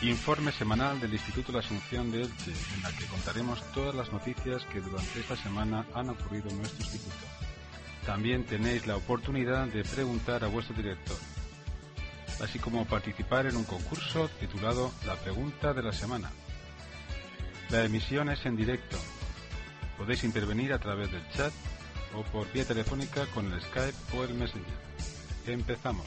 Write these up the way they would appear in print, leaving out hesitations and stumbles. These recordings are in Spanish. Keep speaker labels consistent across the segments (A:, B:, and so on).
A: Informe semanal del Instituto La Asunción de Elche, en la que contaremos todas las noticias que durante esta semana han ocurrido en nuestro instituto. También tenéis la oportunidad de preguntar a vuestro director, así como participar en un concurso titulado La Pregunta de la Semana. La emisión es en directo. Podéis intervenir a través del chat o por vía telefónica con el Skype o el Messenger. Empezamos.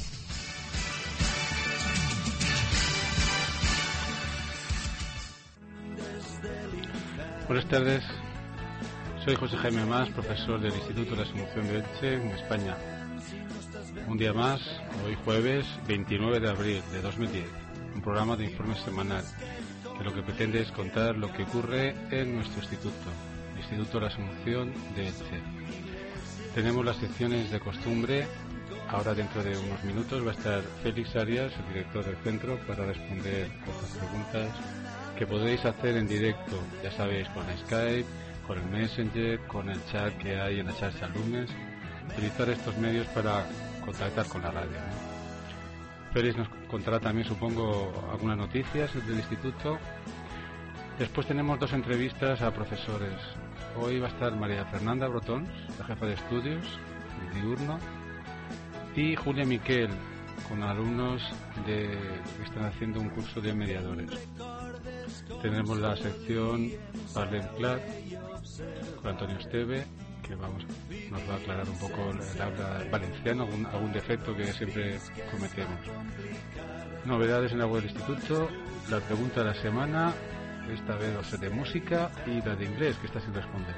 A: Buenas tardes, soy José Jaime Mas, profesor del Instituto de la Asunción de Elche, en España. Un día más, hoy jueves 29 de abril de 2010, un programa de informe semanal que lo que pretende es contar lo que ocurre en nuestro instituto, el Instituto de la Asunción de Elche. Tenemos las secciones de costumbre. Ahora dentro de unos minutos va a estar Félix Arias, el director del centro, para responder a las preguntas que podéis hacer en directo, ya sabéis, con Skype, con el Messenger, con el chat que hay en la charla alumnos. Utilizar estos medios para contactar con la radio, ¿no? Félix nos contará también, supongo, algunas noticias del instituto. Después tenemos dos entrevistas a profesores. Hoy va a estar María Fernanda Brotons, la jefa de estudios, el diurno, y Julia Miquel, con alumnos que están haciendo un curso de mediadores. Tenemos la sección Parlem Clar con Antonio Esteve, que nos va a aclarar un poco el habla valenciano, algún defecto que siempre cometemos. Novedades en la web del instituto, la pregunta de la semana, esta vez va a ser de música, y la de inglés, que está sin responder.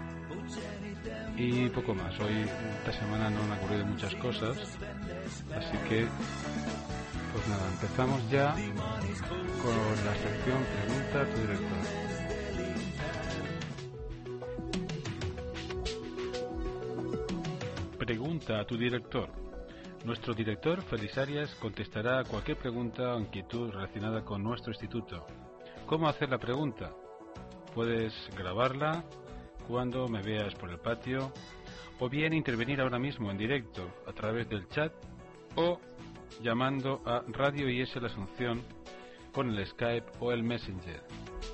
A: Y poco más. Hoy, esta semana, no han ocurrido muchas cosas, así que pues nada, empezamos ya con la sección Pregunta a tu director. Pregunta a tu director. Nuestro director, Félix Arias, contestará a cualquier pregunta o inquietud relacionada con nuestro instituto. ¿Cómo hacer la pregunta? Puedes grabarla cuando me veas por el patio, o bien intervenir ahora mismo en directo a través del chat o llamando a Radio IS La Asunción con el Skype o el Messenger.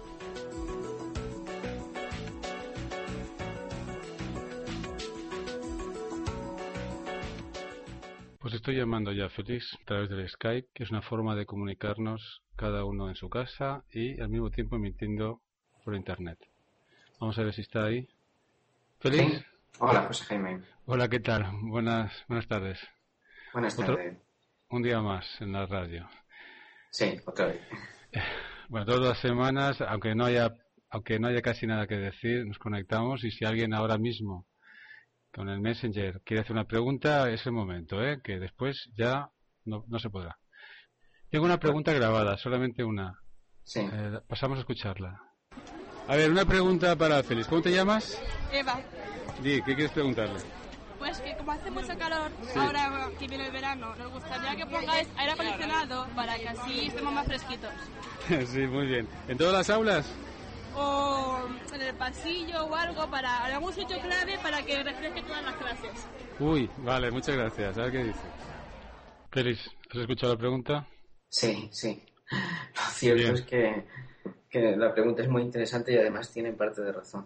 A: Pues estoy llamando ya a Félix a través del Skype, que es una forma de comunicarnos cada uno en su casa y al mismo tiempo emitiendo por internet. Vamos a ver si está ahí. ¿Félix?
B: Sí. Hola, José Jaime.
A: Hola, ¿qué tal? Buenas tardes.
B: Buenas tardes.
A: Un día más en la radio.
B: Sí, otra vez.
A: Bueno, todas las semanas, aunque no haya casi nada que decir, nos conectamos, y si alguien ahora mismo con el Messenger quiere hacer una pregunta, es el momento, que después ya no se podrá. Tengo una pregunta grabada, solamente una.
B: Sí.
A: Pasamos a escucharla. A ver, una pregunta para Félix. ¿Cómo te llamas?
C: Eva.
A: Di, ¿qué quieres preguntarle?
C: Pues que como hace mucho calor, ahora que viene el verano, nos gustaría que pongáis aire acondicionado para que así estemos más fresquitos.
A: Sí, muy bien. ¿En todas las aulas?
C: O en el pasillo o algo, para algún sitio clave para que refresque todas las clases.
A: Uy, vale, muchas gracias. A ver qué dice. Félix, ¿has escuchado la pregunta?
B: Sí. Lo cierto
A: Bien.
B: es que la pregunta es muy interesante y además tiene parte de razón.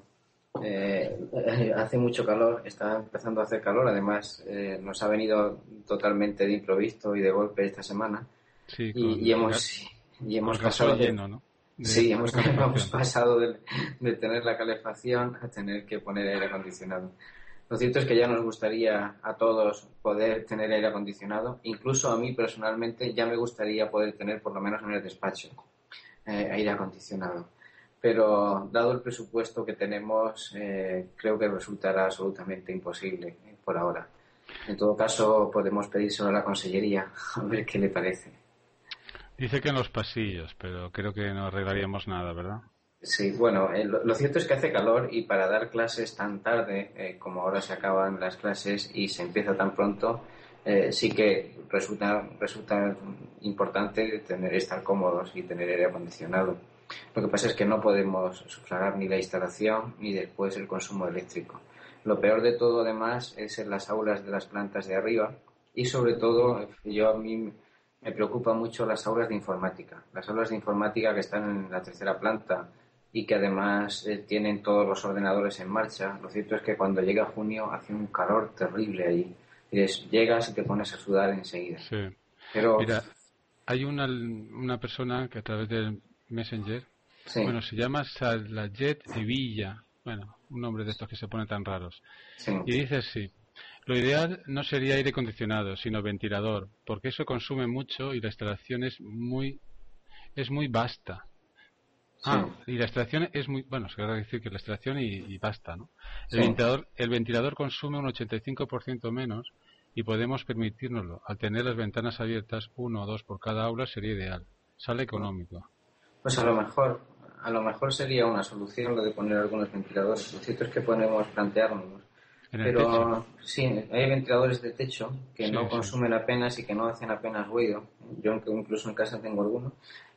B: Hace mucho calor, está empezando a hacer calor, además nos ha venido totalmente de improviso y de golpe esta semana.
A: Sí,
B: y hemos pasado
A: lleno, ¿no?
B: Hemos pasado de tener la calefacción a tener que poner aire acondicionado. Lo cierto es que ya nos gustaría a todos poder tener aire acondicionado, incluso a mí personalmente ya me gustaría poder tener, por lo menos en el despacho, aire acondicionado. Pero dado el presupuesto que tenemos, creo que resultará absolutamente imposible por ahora. En todo caso, podemos pedírselo a la consellería, a ver qué le parece.
A: Dice que en los pasillos, pero creo que no arreglaríamos nada, ¿verdad?
B: Sí, bueno, lo cierto es que hace calor y para dar clases tan tarde, como ahora se acaban las clases y se empieza tan pronto, sí que resulta importante estar cómodos y tener aire acondicionado. Lo que pasa es que no podemos sufragar ni la instalación ni después el consumo eléctrico. Lo peor de todo, además, es en las aulas de las plantas de arriba y, sobre todo, a mí me preocupa mucho las aulas de informática. Las aulas de informática que están en la tercera planta y que además tienen todos los ordenadores en marcha. Lo cierto es que cuando llega junio hace un calor terrible allí. Llegas y te pones a sudar enseguida.
A: Sí.
B: Pero
A: mira, hay una persona que a través del Messenger,
B: sí,
A: bueno, se llama Salayet Evilla, bueno, un nombre de estos que se ponen tan raros.
B: sí,
A: Y dice así: lo ideal no sería aire acondicionado, sino ventilador, porque eso consume mucho y la instalación es muy vasta.
B: sí.
A: Y la extracción es muy... Bueno, se quiere decir que la extracción y basta, ¿no?
B: Sí.
A: El ventilador consume un 85% menos y podemos permitírnoslo. Al tener las ventanas abiertas, 1 o 2 por cada aula sería ideal. Sale económico.
B: Pues a lo mejor sería una solución lo de poner algunos ventiladores. Lo cierto es que podemos planteárnoslo.
A: En el
B: Pero
A: techo.
B: sí, hay ventiladores de techo que
A: Sí,
B: no
A: sí.
B: consumen apenas y que no hacen apenas ruido. Yo incluso en casa tengo alguno.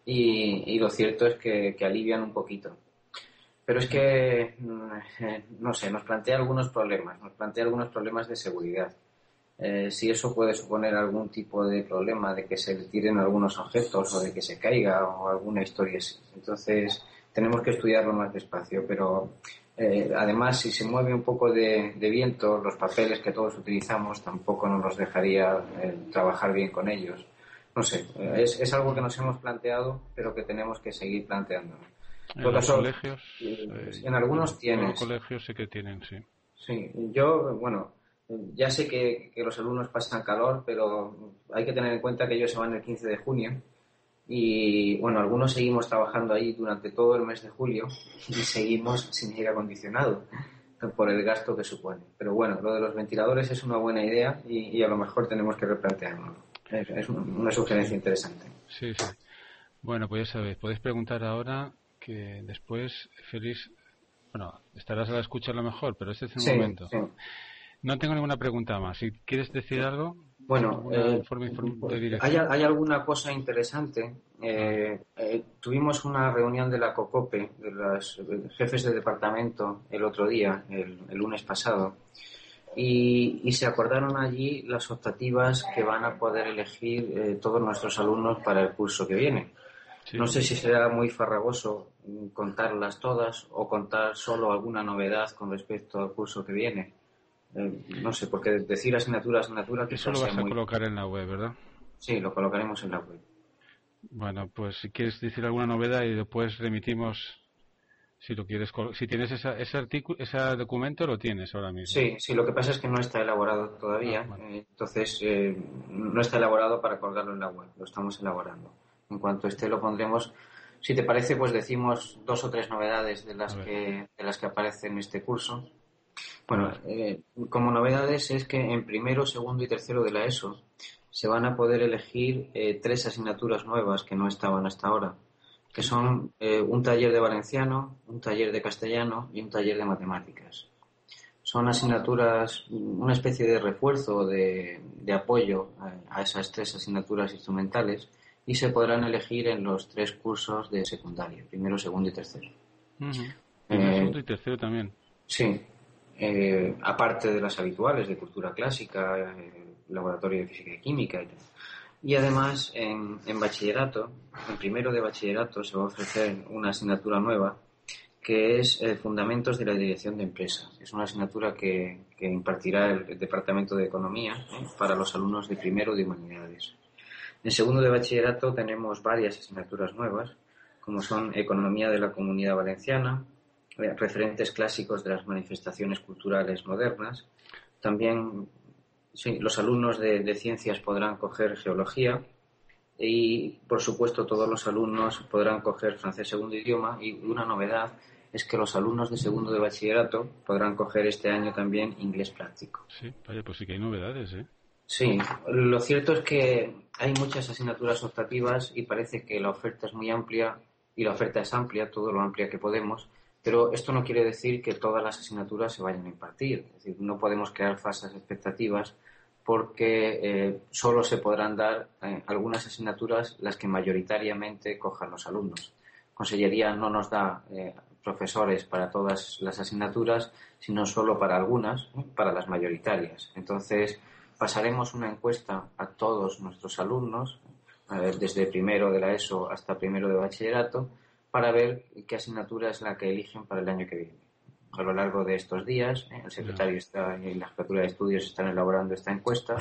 B: Y lo cierto es que alivian un poquito. Pero es que, no sé, nos plantea algunos problemas de seguridad. Si eso puede suponer algún tipo de problema de que se le tiren algunos objetos o de que se caiga o alguna historia así. Entonces, tenemos que estudiarlo más despacio, pero además, si se mueve un poco de viento, los papeles que todos utilizamos tampoco nos los dejaría trabajar bien con ellos. No sé, es algo que nos hemos planteado, pero que tenemos que seguir planteando.
A: En los colegios...
B: En algunos tienes.
A: En los colegios sí que tienen, sí.
B: Sí, yo, bueno, ya sé que los alumnos pasan calor, pero hay que tener en cuenta que ellos se van el 15 de junio y, bueno, algunos seguimos trabajando ahí durante todo el mes de julio y seguimos sin aire acondicionado por el gasto que supone. Pero bueno, lo de los ventiladores es una buena idea y a lo mejor tenemos que replantearnos. Es una sugerencia interesante.
A: Sí, sí. Bueno, pues ya sabéis, podéis preguntar ahora que después, Félix, bueno, estarás a la escucha a lo mejor, pero este es el momento.
B: Sí.
A: No tengo ninguna pregunta más. Si quieres decir algo,
B: bueno,
A: de dirección.
B: hay alguna cosa interesante. Tuvimos una reunión de la COCOPE, de los jefes de departamento, el otro día, el lunes pasado, y se acordaron allí las optativas que van a poder elegir todos nuestros alumnos para el curso que viene. Sí. No sé si será muy farragoso contarlas todas o contar solo alguna novedad con respecto al curso que viene. No sé, porque decir asignatura
A: eso lo vas a colocar en la web, ¿verdad?
B: Sí, lo colocaremos en la web.
A: Bueno, pues si quieres decir alguna novedad y después remitimos, si lo quieres, si tienes ese documento, lo tienes ahora mismo.
B: Sí, lo que pasa es que no está elaborado todavía, vale. Entonces no está elaborado para colgarlo en la web, lo estamos elaborando. En cuanto esté lo pondremos. Si te parece, pues decimos 2 o 3 novedades de las que aparecen en este curso. Bueno, como novedades es que en primero, segundo y tercero de la ESO se van a poder elegir 3 asignaturas nuevas que no estaban hasta ahora, que son un taller de valenciano, un taller de castellano y un taller de matemáticas. Son asignaturas, una especie de refuerzo de apoyo a esas 3 asignaturas instrumentales y se podrán elegir en los 3 cursos de secundaria, primero, segundo y tercero.
A: Segundo y tercero también.
B: Sí. Aparte de las habituales de cultura clásica, laboratorio de física y química y tal. Y además en bachillerato, en primero de bachillerato se va a ofrecer una asignatura nueva que es Fundamentos de la Dirección de Empresa. Es una asignatura que impartirá el Departamento de Economía para los alumnos de primero de Humanidades. En segundo de bachillerato tenemos varias asignaturas nuevas, como son Economía de la Comunidad Valenciana, referentes clásicos de las manifestaciones culturales modernas. También los alumnos de ciencias podrán coger geología y, por supuesto, todos los alumnos podrán coger francés segundo idioma, y una novedad es que los alumnos de segundo de bachillerato podrán coger este año también inglés práctico.
A: Sí, vaya, pues sí que hay novedades, ¿eh?
B: Sí, lo cierto es que hay muchas asignaturas optativas y parece que la oferta es muy amplia, y la oferta es amplia, todo lo amplia que podemos. Pero esto no quiere decir que todas las asignaturas se vayan a impartir. Es decir, no podemos crear falsas expectativas porque solo se podrán dar algunas asignaturas las que mayoritariamente cojan los alumnos. Consellería no nos da profesores para todas las asignaturas, sino solo para algunas, para las mayoritarias. Entonces, pasaremos una encuesta a todos nuestros alumnos desde primero de la ESO hasta primero de bachillerato, para ver qué asignatura es la que eligen para el año que viene. A lo largo de estos días, el secretario y la jefatura de estudios están elaborando esta encuesta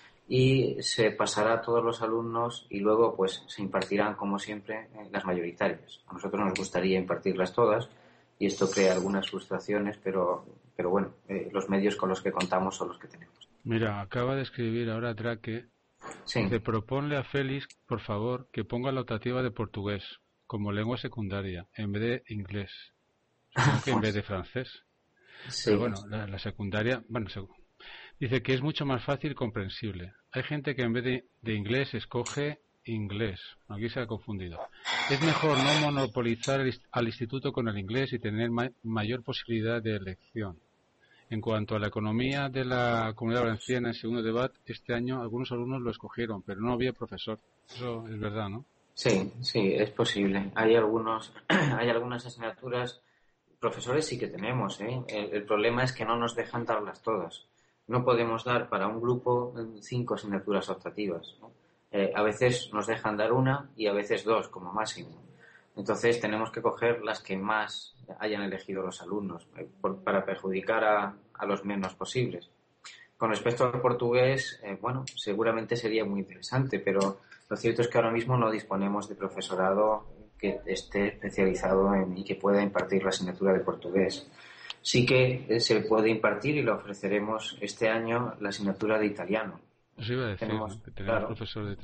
B: y se pasará a todos los alumnos y luego pues se impartirán, como siempre, las mayoritarias. A nosotros nos gustaría impartirlas todas y esto crea algunas frustraciones, pero bueno, los medios con los que contamos son los que tenemos.
A: Mira, acaba de escribir ahora Drake.
B: Sí.
A: Te proponle a Félix, por favor, que ponga la optativa de portugués como lengua secundaria en vez de inglés. Supongo que en vez de francés.
B: Sí.
A: Pero bueno, la secundaria, bueno, dice que es mucho más fácil y comprensible. Hay gente que en vez de inglés escoge inglés. Aquí se ha confundido. Es mejor no monopolizar al instituto con el inglés y tener mayor posibilidad de elección. En cuanto a la economía de la Comunidad Valenciana en segundo debate, este año algunos alumnos lo escogieron, pero no había profesor. Eso es verdad, ¿no?
B: Sí, es posible. Hay algunas asignaturas, profesores sí que tenemos, ¿eh? El problema es que no nos dejan darlas todas. No podemos dar para un grupo 5 asignaturas optativas, ¿no? A veces nos dejan dar una y a veces 2 como máximo. Entonces tenemos que coger las que más hayan elegido los alumnos para perjudicar a los menos posibles. Con respecto al portugués, bueno, seguramente sería muy interesante, pero lo cierto es que ahora mismo no disponemos de profesorado que esté especializado y que pueda impartir la asignatura de portugués. Sí que se puede impartir y lo ofreceremos este año la asignatura de italiano.
A: Os iba a decir, ¿no? Que tenemos profesor de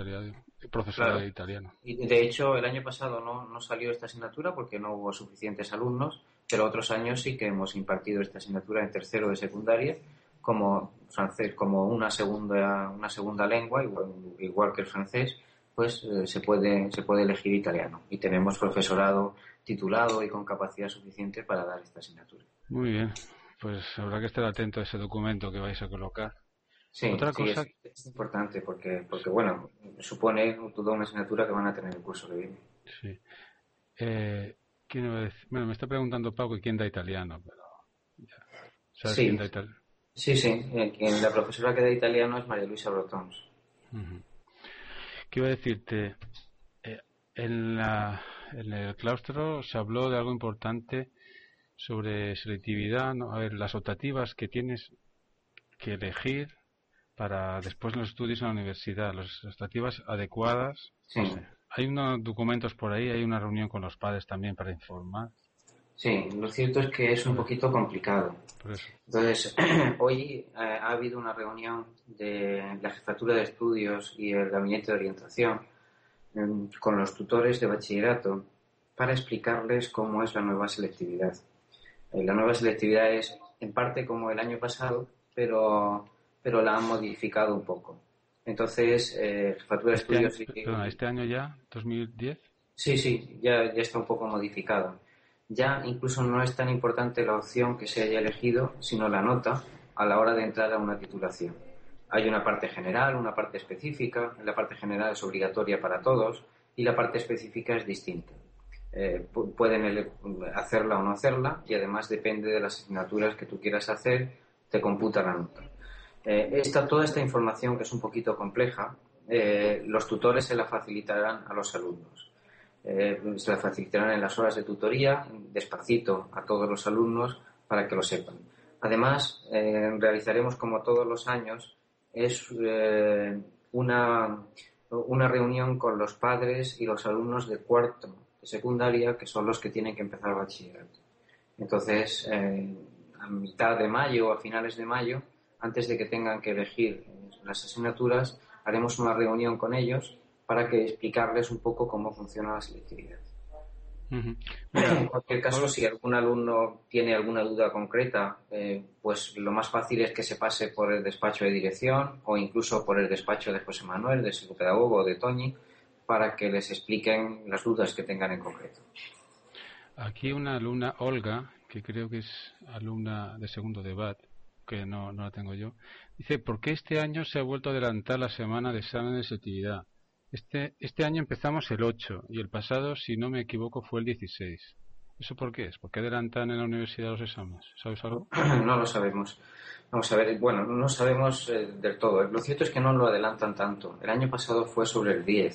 A: italiano.
B: Y de hecho, el año pasado no salió esta asignatura porque no hubo suficientes alumnos, pero otros años sí que hemos impartido esta asignatura en tercero de secundaria como francés, como una segunda lengua, igual que el francés, pues se puede elegir italiano. Y tenemos profesorado titulado y con capacidad suficiente para dar esta asignatura.
A: Muy bien, pues habrá que estar atento a ese documento que vais a colocar.
B: Sí,
A: otra cosa
B: es importante porque bueno, supone toda una asignatura que van a tener el curso que viene.
A: Sí. ¿Quién iba a decir? Bueno, me está preguntando Paco quién da italiano, pero ya. ¿Sabes quién da italiano?
B: Sí, la profesora que da italiano es María Luisa Brotons.
A: Uh-huh. ¿Qué iba a decirte? En el claustro se habló de algo importante sobre selectividad, ¿no? A ver, las optativas que tienes que elegir para después los estudios en la universidad, las optativas adecuadas.
B: Sí.
A: No sé. Hay unos documentos por ahí, hay una reunión con los padres también para informar.
B: Sí, lo cierto es que es un poquito complicado.
A: Por eso.
B: Entonces, hoy ha habido una reunión de la Jefatura de Estudios y el Gabinete de Orientación con los tutores de bachillerato para explicarles cómo es la nueva selectividad. La nueva selectividad es en parte como el año pasado, pero la han modificado un poco. Entonces, Jefatura de Estudios...
A: ¿Este año ya? ¿2010?
B: Sí, ya está un poco modificado. Ya incluso no es tan importante la opción que se haya elegido, sino la nota a la hora de entrar a una titulación. Hay una parte general, una parte específica. La parte general es obligatoria para todos y la parte específica es distinta. Pueden hacerla o no hacerla y además depende de las asignaturas que tú quieras hacer, te computa la nota. Toda esta información, que es un poquito compleja, los tutores se la facilitarán a los alumnos. Se la facilitarán en las horas de tutoría, despacito a todos los alumnos para que lo sepan. Además, realizaremos, como todos los años, una reunión con los padres y los alumnos de cuarto de secundaria, que son los que tienen que empezar bachillerato. Entonces, a mitad de mayo o a finales de mayo, antes de que tengan que elegir las asignaturas, haremos una reunión con ellos para que explicarles un poco cómo funciona la selectividad.
A: Uh-huh.
B: En cualquier caso, si algún alumno tiene alguna duda concreta, pues lo más fácil es que se pase por el despacho de dirección o incluso por el despacho de José Manuel, de psicopedagogo o de Toñi, para que les expliquen las dudas que tengan en concreto.
A: Aquí una alumna, Olga, que creo que es alumna de segundo debate, que no la tengo yo, dice: ¿por qué este año se ha vuelto a adelantar la semana de examen de selectividad? Este año empezamos el 8 y el pasado, si no me equivoco, fue el 16. ¿Eso por qué es? ¿Por qué adelantan en la universidad los exámenes? ¿Sabes algo?
B: No lo sabemos. Vamos a ver, bueno, no sabemos del todo. Lo cierto es que no lo adelantan tanto. El año pasado fue sobre el 10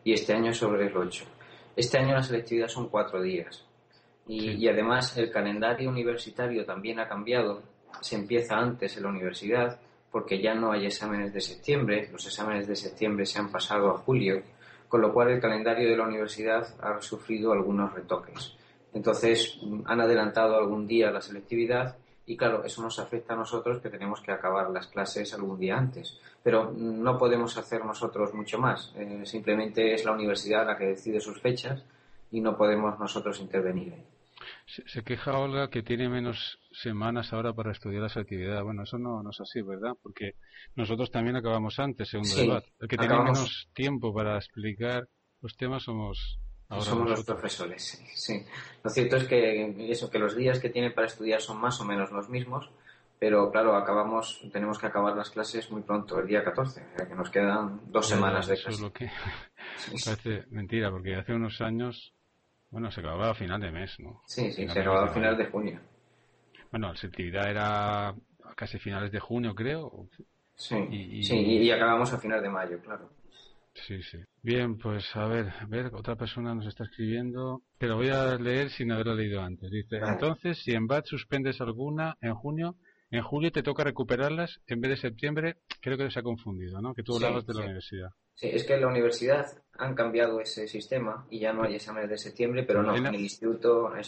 B: y este año sobre el 8. Este año la selectividad son 4 días y además el calendario universitario también ha cambiado. Se empieza antes en la universidad porque ya no hay exámenes de septiembre, los exámenes de septiembre se han pasado a julio, con lo cual el calendario de la universidad ha sufrido algunos retoques. Entonces han adelantado algún día la selectividad y claro, eso nos afecta a nosotros que tenemos que acabar las clases algún día antes. Pero no podemos hacer nosotros mucho más. Simplemente es la universidad la que decide sus fechas y no podemos nosotros intervenir ahí.
A: Se queja Olga que tiene menos semanas ahora para estudiar la selectividad. Bueno, eso no es así, ¿verdad? Porque nosotros también acabamos antes, segundo debate. El que tiene menos tiempo para explicar los temas somos
B: los profesores, sí. Lo cierto es que los días que tienen para estudiar son más o menos los mismos, pero claro, tenemos que acabar las clases muy pronto, el día 14, o sea que nos quedan 2 semanas de clase.
A: Eso es lo que parece mentira, porque hace unos años, se acababa a final de mes, ¿no?
B: Sí, se acababa a final de junio.
A: Bueno, la selectividad era casi finales de junio, creo.
B: Sí, y acabamos a final de mayo, claro.
A: Sí. Bien, pues a ver, otra persona nos está escribiendo, te lo voy a leer sin haberlo leído antes. Dice, vale. Entonces, si en BAT suspendes alguna en junio, en julio te toca recuperarlas en vez de septiembre. Creo que se ha confundido, ¿no? Que tú hablabas de la universidad.
B: Sí, es que en la universidad han cambiado ese sistema y ya no hay exámenes de septiembre, pero no, en el instituto no.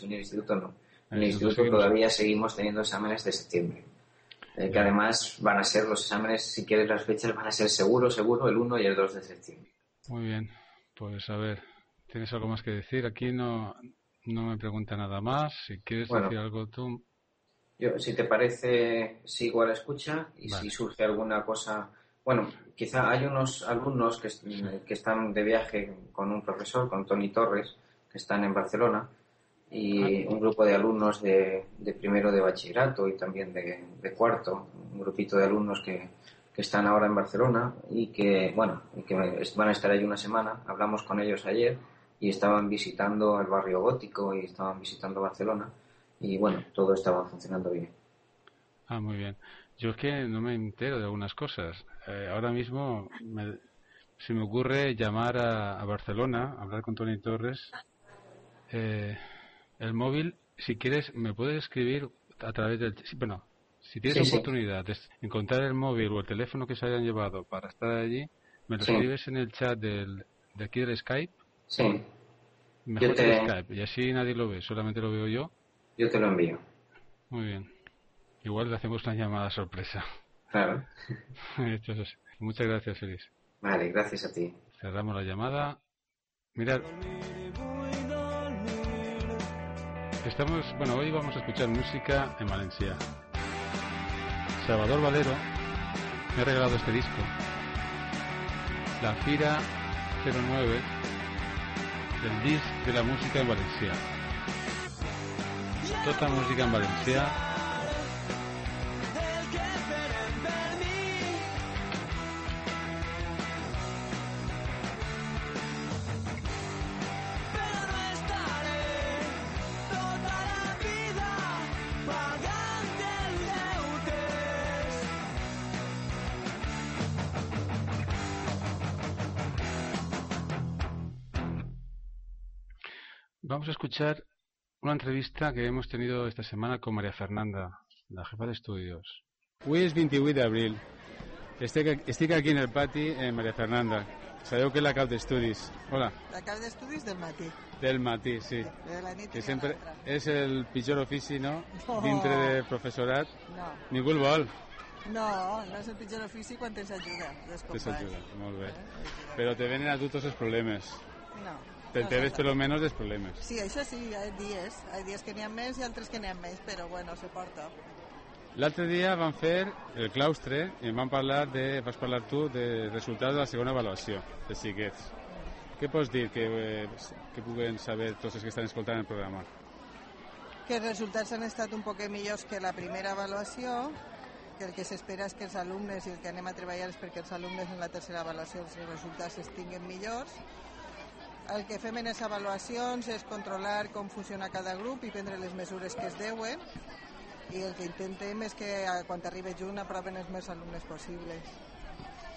B: En el instituto todavía seguimos teniendo exámenes de septiembre. Que además van a ser los exámenes, si quieres las fechas, van a ser seguro, el 1 y el 2 de septiembre.
A: Muy bien, pues a ver, ¿tienes algo más que decir? Aquí no me pregunta nada más. Si quieres decir algo tú.
B: Yo, si te parece, sigo a la escucha y si surge alguna cosa. Bueno, quizá hay unos alumnos que están de viaje con un profesor, con Toni Torres, que están en Barcelona, y un grupo de alumnos de primero de bachillerato y también de cuarto, un grupito de alumnos que están ahora en Barcelona y que van a estar ahí una semana. Hablamos con ellos ayer y estaban visitando el barrio gótico y estaban visitando Barcelona y todo estaba funcionando bien.
A: Ah, muy bien. Yo es que no me entero de algunas cosas. Ahora mismo se me ocurre llamar a Barcelona, hablar con Toni Torres. El móvil, si quieres, me puedes escribir a través del... si tienes oportunidad de encontrar el móvil o el teléfono que se hayan llevado para estar allí, me lo escribes en el chat de aquí del Skype.
B: Sí.
A: Mejor que el Skype, y así nadie lo ve, solamente lo veo yo.
B: Yo te lo envío.
A: Muy bien. Igual le hacemos una llamada sorpresa.
B: Claro.
A: Muchas gracias, Félix.
B: Vale, gracias a ti.
A: Cerramos la llamada. Mirad. Hoy vamos a escuchar música en Valencia. Salvador Valero me ha regalado este disco. La Fira 09 del disc de la música en Valencia. Tota música en Valencia. Vamos a escuchar una entrevista que hemos tenido esta semana con María Fernanda, la jefa de estudios. Avui és 28 d'abril. Estic aquí en el pati amb María Fernanda. Sabeu que és la cap d'estudis. Hola.
D: La cap d'estudis del matí.
A: Del matí, sí.
D: De la nit
A: que sempre és el pitjor ofici, no? Dintre de professorat.
D: No.
A: Ningú el vol.
D: No és el pitjor ofici quan tens ajuda dels companys.
A: Tens ajuda, molt bé. Però te venen a tu tots els problemes.
D: No.
A: Te ves per lo menos dels problemes.
D: Sí, això sí, hi ha dies que n'hi ha més i altres que n'hi ha més, però se porta.
A: L'altre dia vam fer el claustre i vam parlar vas parlar tu de resultats de la segona avaluació de xiquets. Què pots dir que puguen saber tots els que estan escoltant el programa?
D: Que els resultats han estat un poc millors que la primera avaluació, que el que s'espera és que els alumnes, i el que anem a treballar és perquè els alumnes en la tercera avaluació els resultats es tinguin millors. El que fem en les avaluacions és controlar com funciona cada grup i prendre les mesures que es deuen, i el que intentem és que quan arribi juny aproven els més alumnes possibles.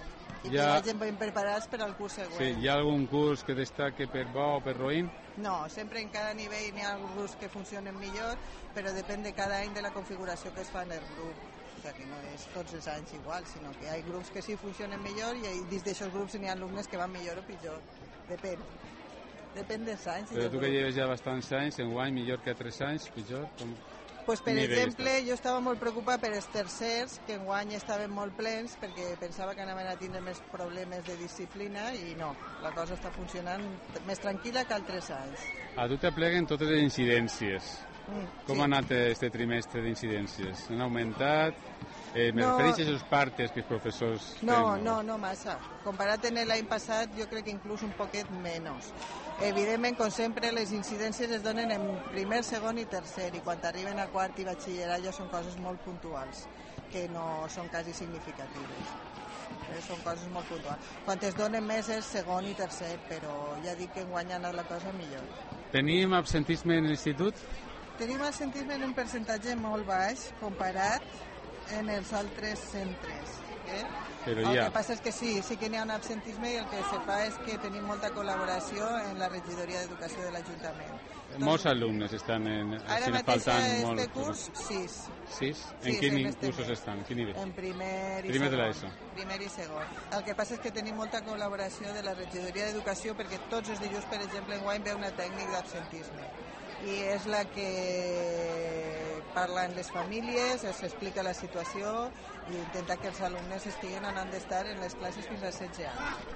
D: i que vagin ben preparats per al curs següent.
A: Sí, hi ha algun curs que destaque per bo o per roïn?
D: No, sempre en cada nivell n'hi ha alguns que funcionen millor, però depèn de cada any de la configuració que es fa en el grup. O sigui que no és tots els anys igual, sinó que hi ha grups que sí funcionen millor i dins d'aixòs grups n'hi ha alumnes que van millor o pitjor. Depèn dels anys.
A: Però tu que lleves ja bastants anys, enguany millor que 3 anys, pitjor?
D: Pues, per exemple, jo estava molt preocupat per els tercers, que enguany estaven molt plens, perquè pensava que anaven a tindre més problemes de disciplina i no, la cosa està funcionant més tranquil·la que altres anys.
A: A tu t'apleguen totes les incidències. Com
D: sí.
A: ha anat este trimestre d'incidències? Han augmentat? Me refereixes als partes que els professors
D: fem? No massa. Comparat amb l'any passat, jo crec que inclús un poquet menys. Evidentment, com sempre, les incidències es donen en primer, segon i tercer, i quan arriben a quart i batxillerat ja són coses molt puntuals, que no són quasi significatives. Són coses molt puntuals. Quan es donen més és segon i tercer, però ja dic que enguany ha anat la cosa millor.
A: Tenim absentisme en l'institut?
D: Tenim absentisme en un percentatge molt baix comparat en els altres centres.
A: Però
D: el que passa és que sí que n'hi ha un absentisme i el que se fa és que tenim molta col·laboració en la regidoria d'educació de l'Ajuntament.
A: Molts alumnes estan
D: ara mateix a este curs 6.
A: 6? En quins cursos estan? Quin nivell?
D: En primer i
A: segon.
D: De l'ESO. Primer i segon. El que passa és que tenim molta col·laboració de la regidoria d'educació perquè tots els dilluns, per exemple, enguany ve una tècnic d'absentisme i és la que parla amb les famílies, s'explica la situació i intenta que els alumnes estiguen anant d'estar en les classes fins als 16 anys.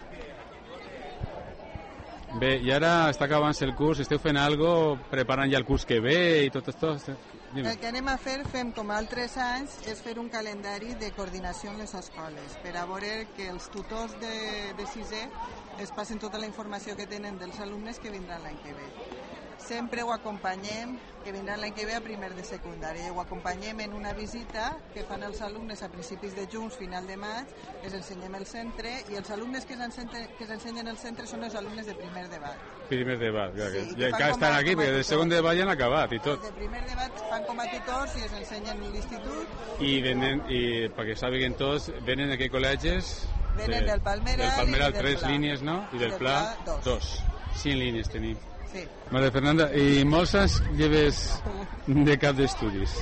A: Bé, i ara està acabant-se el curs, esteu fent alguna cosa, preparant ja el curs que ve i tot això?
D: El que anem a fer, fem com altres anys, és fer un calendari de coordinació en les escoles per a veure que els tutors de sisè es passen tota la informació que tenen dels alumnes que vindran l'any que ve. Sempre ho acompanyem, que vindran l'any que ve a primer de secundària, i ho acompanyem en una visita que fan els alumnes a principis de juny, final de maig, els ensenyem el centre, i els alumnes que s'ensenyen el centre són els alumnes de primer debat.
A: Primer debat, clar, sí, que ja estan aquí, perquè de segon debat ja han acabat i tot.
D: Els de primer debat fan com a tutors i els ensenyen l'institut.
A: I venen, perquè sàpiguen tots, venen a què col·legis?
D: Venen del Palmera
A: i del
D: 3
A: línies, no? I del Pla 2. 5 línies tenim.
D: Sí.
A: María Fernanda, ¿y moltes lleves de cap d'estudis?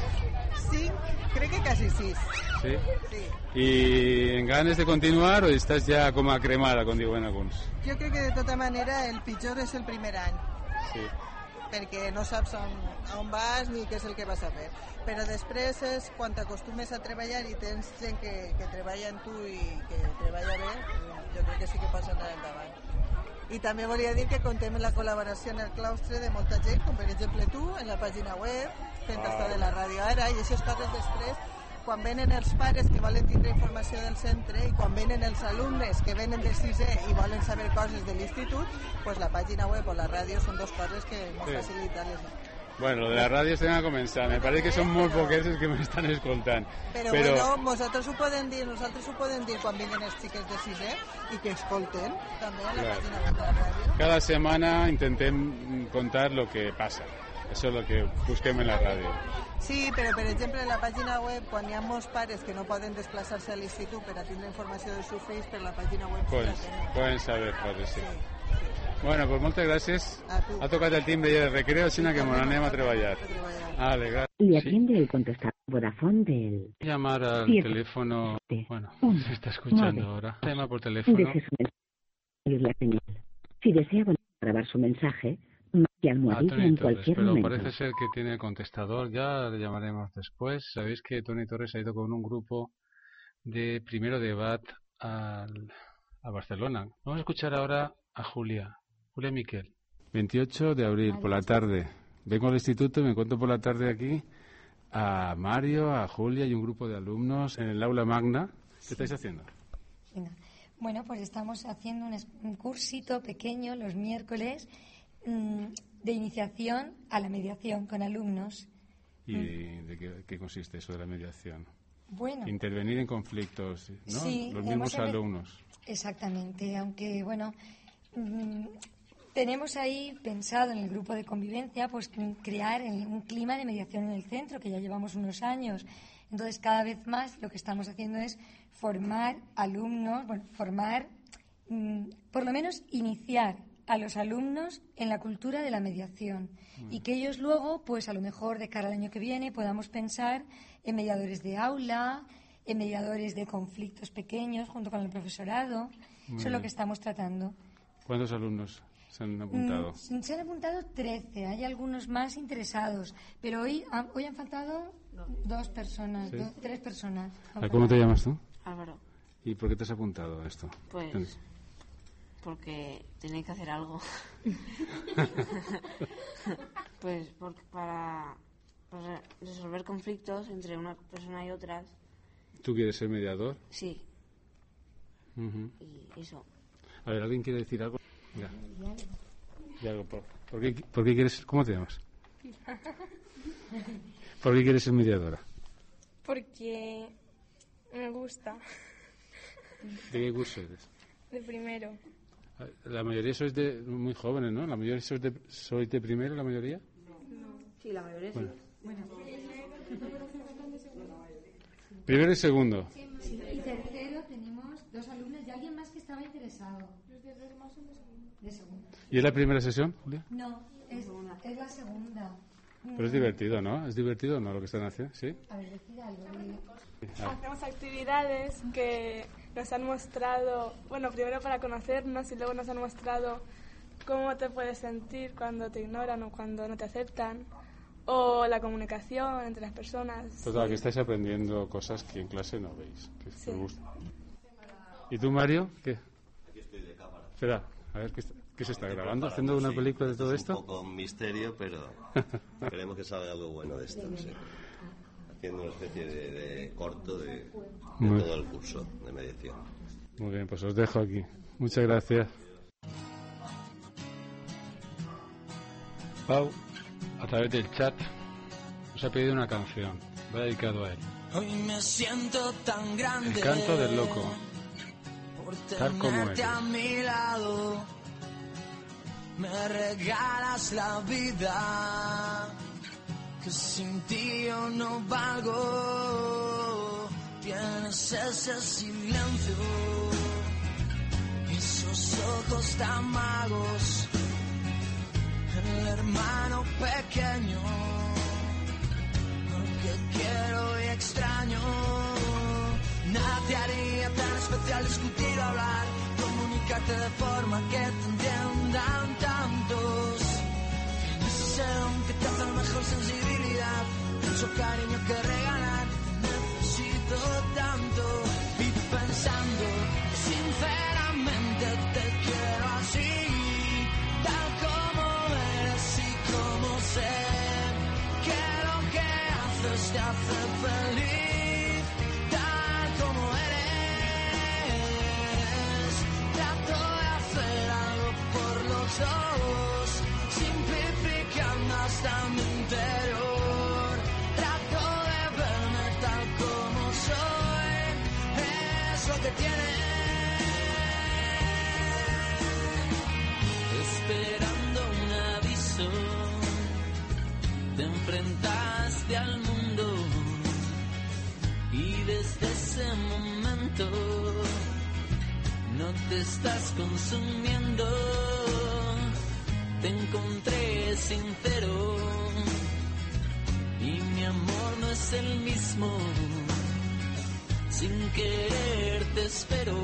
D: 5, crec que quasi 6.
A: Sí?
D: Sí.
A: ¿Y en ganes de continuar o estàs ja com a cremada, com diuen alguns?
D: Jo crec que de tota manera el pitjor és el primer any.
A: Sí.
D: Perquè no saps on vas ni què és el que vas a fer. Però després és quan t'acostumes a treballar i tens gent que treballa en tu i que treballa bé, jo crec que sí que pots anar endavant. I també volia dir que contem amb la col·laboració en el claustre de molta gent, com per exemple tu, en la pàgina web, fent hasta de la ràdio ara, i aquestes coses després, quan venen els pares que volen tindre informació del centre i quan venen els alumnes que venen de sisè i volen saber coses de l'institut, pues la pàgina web o la ràdio són dos coses que ens faciliten les...
A: Bueno, lo de la ràdio estem a començar. Me parece que són molt poquets els que m'estan escoltant.
D: Però bueno, nosaltres ho podem dir quan vinguen els xiquets de sisè i que escolten també a la pàgina web de la ràdio.
A: Cada setmana intentem contar lo que passa. Això és el que busquem en la ràdio.
D: Sí, però per exemple en la pàgina web, quan hi ha molts pares que no poden desplaçar-se a l'institut per a tindre informació dels seus fills, per la pàgina web
A: poden saber coses, sí. Bueno, pues moltes gràcies. Ha tocat el timbre de recreo, així que me anem a treballar. Vale, gracias.
E: Y atiende el contestador Vodafone del...
A: Llamar al teléfono... Bueno, se está escuchando ahora. Llama por teléfono.
E: Deje su mensaje la señal. Si desea grabar su mensaje, marque almohadilla en cualquier
A: pero
E: momento.
A: Parece ser que tiene el contestador, ya le llamaremos después. Sabéis que Toni Torres ha ido con un grupo de primero debat a Barcelona. Vamos a escuchar ahora a Julia Miquel. 28 de abril, por la tarde. Vengo al instituto y me encuentro por la tarde aquí a Mario, a Julia y un grupo de alumnos en el aula magna. ¿Qué estáis haciendo?
F: Bueno, pues estamos haciendo un cursito pequeño los miércoles de iniciación a la mediación con alumnos.
A: ¿Y de qué consiste eso de la mediación?
F: Bueno,
A: intervenir en conflictos, ¿no?
F: Sí,
A: los mismos alumnos.
F: Exactamente, aunque bueno, tenemos ahí pensado en el grupo de convivencia pues crear un clima de mediación en el centro, que ya llevamos unos años. Entonces, cada vez más lo que estamos haciendo es formar alumnos, por lo menos iniciar a los alumnos en la cultura de la mediación y que ellos luego, pues a lo mejor de cara al año que viene, podamos pensar en mediadores de aula, en mediadores de conflictos pequeños junto con el profesorado. Eso es lo que estamos tratando.
A: ¿Cuántos alumnos se han apuntado?
F: Se han apuntado 13, hay algunos más interesados, pero hoy han faltado 2 personas,
A: ¿Sí?
F: 3 personas.
A: ¿Cómo te llamas tú?
G: Álvaro.
A: ¿Y por qué te has apuntado a esto?
G: Pues porque tenéis que hacer algo. Pues para resolver conflictos entre una persona y otras.
A: ¿Tú quieres ser mediador?
G: Sí.
A: Uh-huh.
G: Y eso.
A: A ver, ¿alguien quiere decir algo? Ya. ¿Por qué quieres? ¿Cómo te llamas? ¿Por qué quieres ser mediadora?
H: Porque me gusta.
A: ¿De qué curso eres?
H: De primero.
A: La mayoría sois muy jóvenes, ¿no? ¿La mayoría sois de primero, la mayoría?
G: Sí, la mayoría sí.
F: Bueno.
A: Primero y segundo.
F: Sí, y tercero tenemos 2 alumnos y alguien más que estaba interesado.
H: Los demás son
F: de segundo.
A: ¿Y es la primera sesión, Julia?
F: No, es la segunda.
A: Pero es divertido, ¿no? ¿Es divertido o no lo que están haciendo? ¿Sí?
F: A ver, decid algo.
H: Hacemos actividades que nos han mostrado, bueno, primero para conocernos y luego nos han mostrado cómo te puedes sentir cuando te ignoran o cuando no te aceptan, o la comunicación entre las personas.
A: Total, que estáis aprendiendo cosas que en clase no veis, que
H: Sí.
A: os gusta. ¿Y tú, Mario? ¿Qué?
I: Aquí estoy de cámara.
A: Espera, a ver, ¿qué se está grabando? ¿Haciendo una película de todo esto?
I: Es un poco un misterio, pero esperemos que salga algo bueno de esto, sí. Haciendo una especie de corto de todo el curso de mediación.
A: Muy bien, pues os dejo aquí. Muchas gracias. Pau, a través del chat, nos ha pedido una canción. Va dedicado a él.
J: Hoy me siento tan grande.
A: El canto del loco.
J: Por
A: Tal como
J: tenerte
A: eres.
J: a mi lado. Me regalas la vida. Que sin ti yo no valgo. Tienes ese silencio. Esos ojos tan magos. El hermano pequeño. Que quiero y extraño. Nada te haría tan especial discutir o hablar, comunicarte de forma que te entiendan tantos. Ese don que te hace mejor sensibilidad, mucho cariño que regalar, necesito tanto. Y pensando, sinceramente te quiero así, tal como eres y como sé. Te hace feliz, tal como eres. Trato de hacer algo por los dos, simplificando hasta mi interior. Trato de verme tal como soy, es lo que tiene. Esperando un aviso, te enfrentaste al mundo. Y desde ese momento no te estás consumiendo. Te encontré sincero y mi amor no es el mismo. Sin querer te espero,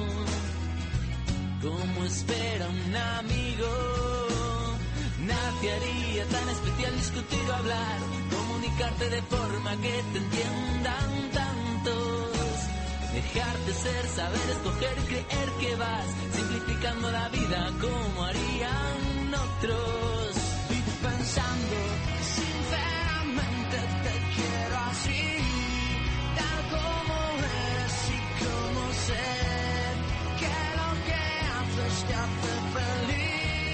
J: como espera un amigo. Nada te haría tan especial discutir o hablar, comunicarte de forma que te entiendan tantos. Dejarte ser, saber escoger, creer que vas simplificando la vida como harían otros. Y pensando, sinceramente te quiero así, tal como eres y como ser, que lo que haces te hace feliz.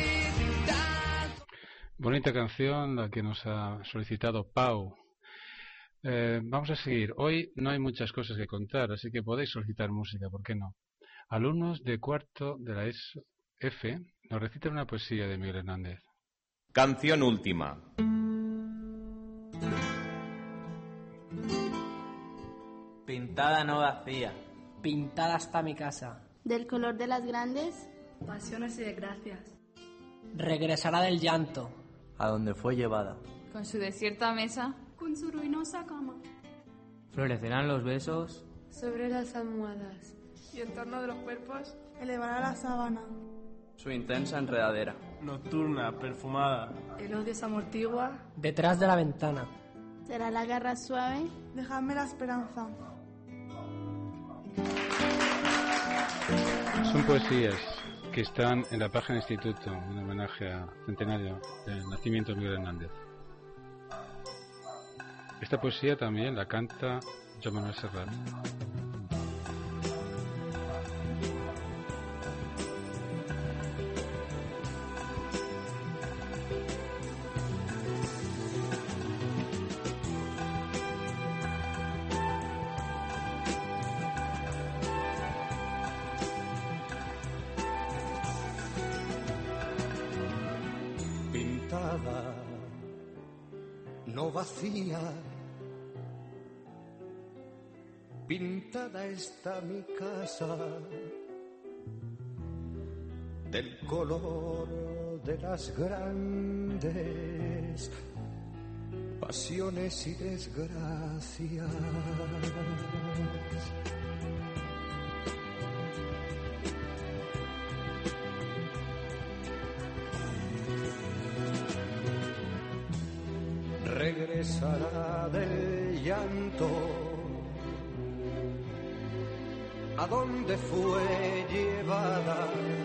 A: Bonita canción la que nos ha solicitado Pau. Vamos a seguir. Hoy no hay muchas cosas que contar, así que podéis solicitar música, ¿por qué no? Alumnos de cuarto de la F Nos recita una poesía de Miguel Hernández.
K: Canción última.
L: Pintada no vacía.
M: Pintada está mi casa.
N: Del color de las grandes
O: pasiones y desgracias.
M: Regresará del llanto.
L: A donde fue llevada.
O: Con su desierta mesa. Con su ruinosa cama.
L: Florecerán los besos.
O: Sobre las almohadas.
H: Y en torno de los cuerpos elevará la sábana.
L: Su intensa enredadera.
P: Nocturna, perfumada.
O: El odio se amortigua.
M: Detrás de la ventana.
N: Será la garra suave.
H: Dejadme la esperanza.
A: Son poesías que están en la página del Instituto en homenaje al centenario del nacimiento de Miguel Hernández. Esta poesía también la canta Joan Manuel Serrat.
Q: No vacía, pintada está mi casa del color de las grandes pasiones y desgracias. Regresará del llanto a donde fue llevada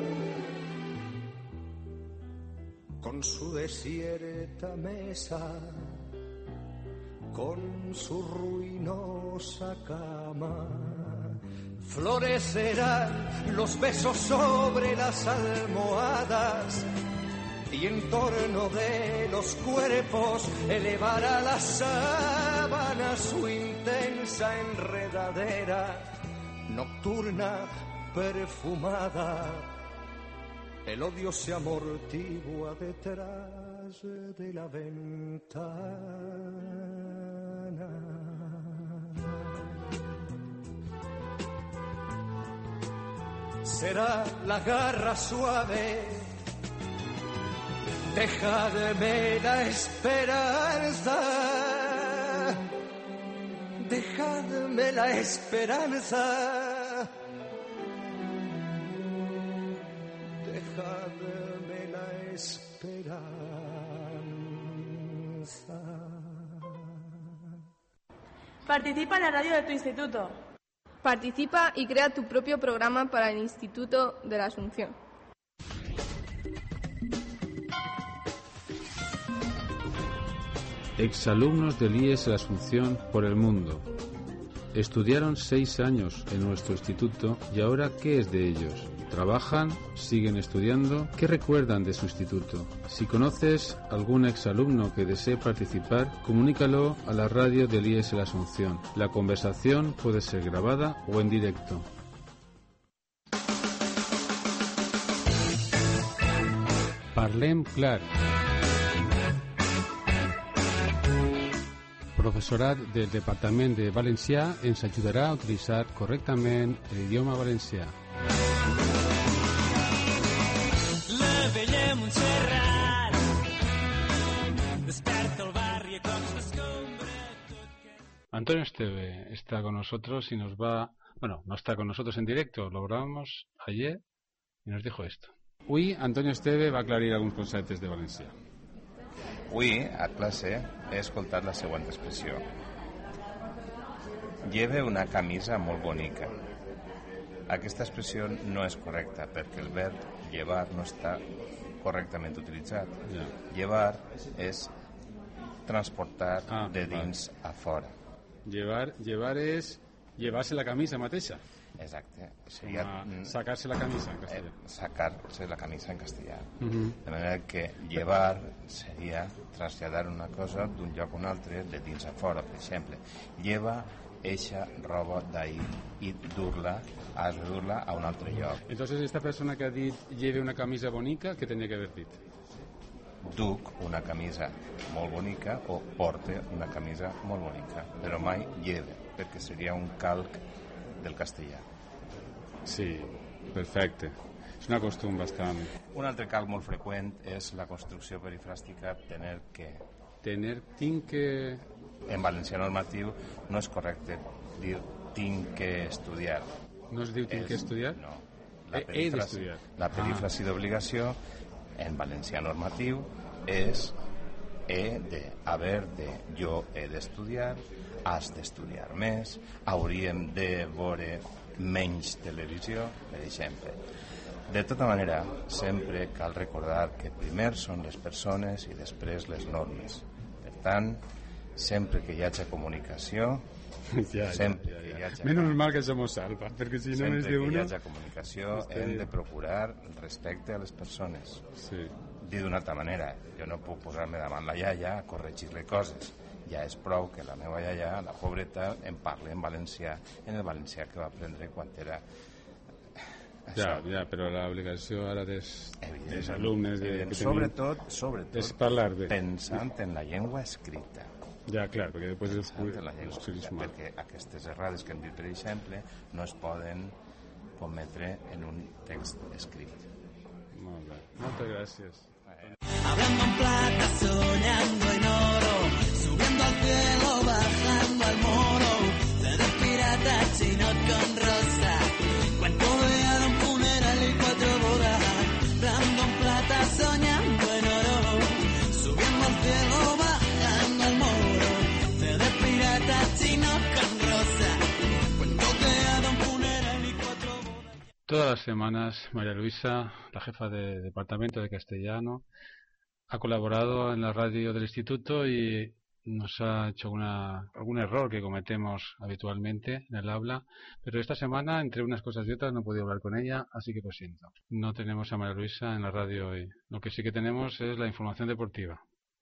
Q: con su desierta mesa, con su ruinosa cama. Florecerán los besos sobre las almohadas y en torno de los cuerpos elevará la sábana su intensa enredadera, nocturna, perfumada. El odio se amortigua detrás de la ventana. Será la garra suave. Dejadme la esperanza, dejadme la esperanza, dejadme la esperanza.
H: Participa en la radio de tu instituto.
R: Participa y crea tu propio programa para el Instituto de la Asunción.
A: Exalumnos del IES La Asunción por el mundo. Estudiaron 6 años en nuestro instituto y ahora ¿qué es de ellos? ¿Trabajan? ¿Siguen estudiando? ¿Qué recuerdan de su instituto? Si conoces algún exalumno que desee participar, comunícalo a la radio del IES La Asunción. La conversación puede ser grabada o en directo. Parlem clar. Professorat del Departament de Valencià ens ajudarà a utilitzar correctament l'idioma valencià.
J: La vella Montserrat desperta el barri com s'escombra.
A: Antonio Esteve está con nosotros y nos va... Bueno, no está con nosotros en directo, lo grabamos ayer y nos dijo esto. Avui Antonio Esteve va aclarir alguns conceptes de valencià.
S: Avui, a classe, he escoltat la següent expressió. Lleve una camisa molt bonica. Aquesta expressió no és correcta perquè el verb llevar no està correctament utilitzat.
A: Ja.
S: Llevar és transportar de dins a fora.
A: Llevar és llevar-se la camisa mateixa.
S: Exacte.
A: Seria sacar-se la camisa en castellà.
S: Sacar-se la camisa en castellà.
A: De
S: manera que llevar seria traslladar una cosa d'un lloc a un altre de dins a fora. Per exemple, lleva eixa roba d'ahir i has de dur-la a un altre lloc.
A: Entonces esta persona que ha dit lleve una camisa bonica, què tenia que haver dit?
S: Duc una camisa molt bonica o porte una camisa molt bonica, però mai lleve, perquè seria un calc del castellà.
A: Sí, perfecte. És una costum bastant...
S: Un altre calc molt freqüent és la construcció perifràstica tener que.
A: Tinc que...
S: En valencià normatiu no és correcte dir tinc que estudiar.
A: No es diu tinc que estudiar?
S: No.
A: He d'estudiar.
S: La perífrasi d'obligació en valencià normatiu és he de, haver de, jo he d'estudiar, has d'estudiar més, hauríem de veure menys televisió, per exemple. De tota manera, sempre cal recordar que primer són les persones i després les normes. Per tant, sempre que hi hagi comunicació,
A: Menos mal que somos salva, perquè si no més
S: sempre
A: d'una...
S: que hi hagi comunicació hem de procurar el respecte a les persones.
A: Sí.
S: Dir d'una altra manera, jo no puc posar-me davant la iaia a corregir-li coses. Ja és prou que la meva iaia, la pobreta, em parli en valencià, en el valencià que va aprendre quan era...
A: Ja, però l'obligació ara dels alumnes...
S: Sobretot
A: és parlar bé.
S: Pensant en la llengua escrita.
A: Ja, clar, perquè després
S: perquè aquestes errades que hem dit, per exemple, no es poden cometre en un text escrit.
A: Molt bé, moltes gràcies.
J: Hablando en plata, soñando en oro, subiendo al cielo, bajando al moro, de dos piratas chinos con rosa, cuento de hada, un funeral y 4 bodas. Hablando en plata, soñando en oro, subiendo al cielo, bajando al moro, de dos piratas chinos con rosa, cuento de hada, un funeral y 4 bodas.
A: Todas las semanas, María Luisa, la jefa de departamento de castellano, ha colaborado en la radio del instituto y nos ha hecho algún error que cometemos habitualmente en el aula, pero esta semana, entre unas cosas y otras, no he podido hablar con ella, así que lo siento. No tenemos a María Luisa en la radio hoy. Lo que sí que tenemos es la información deportiva.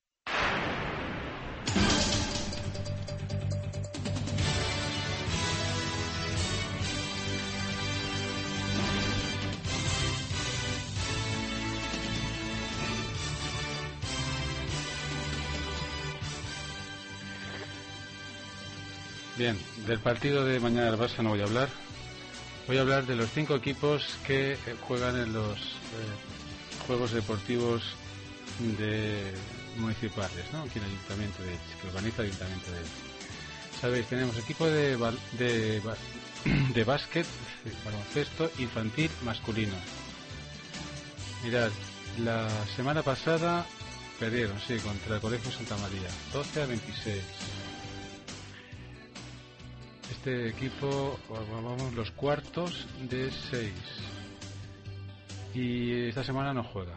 A: Bien, del partido de mañana del Barça no voy a hablar. Voy a hablar de los 5 equipos que juegan en los Juegos Deportivos municipales, ¿no? Aquí en el Ayuntamiento de Elche, que organiza el Ayuntamiento de Elche. Sabéis, tenemos equipo de básquet, baloncesto infantil masculino. Mirad, la semana pasada perdieron, sí, contra el Colegio Santa María, 12-26. Este equipo, vamos, los cuartos de 6. Y esta semana no juega.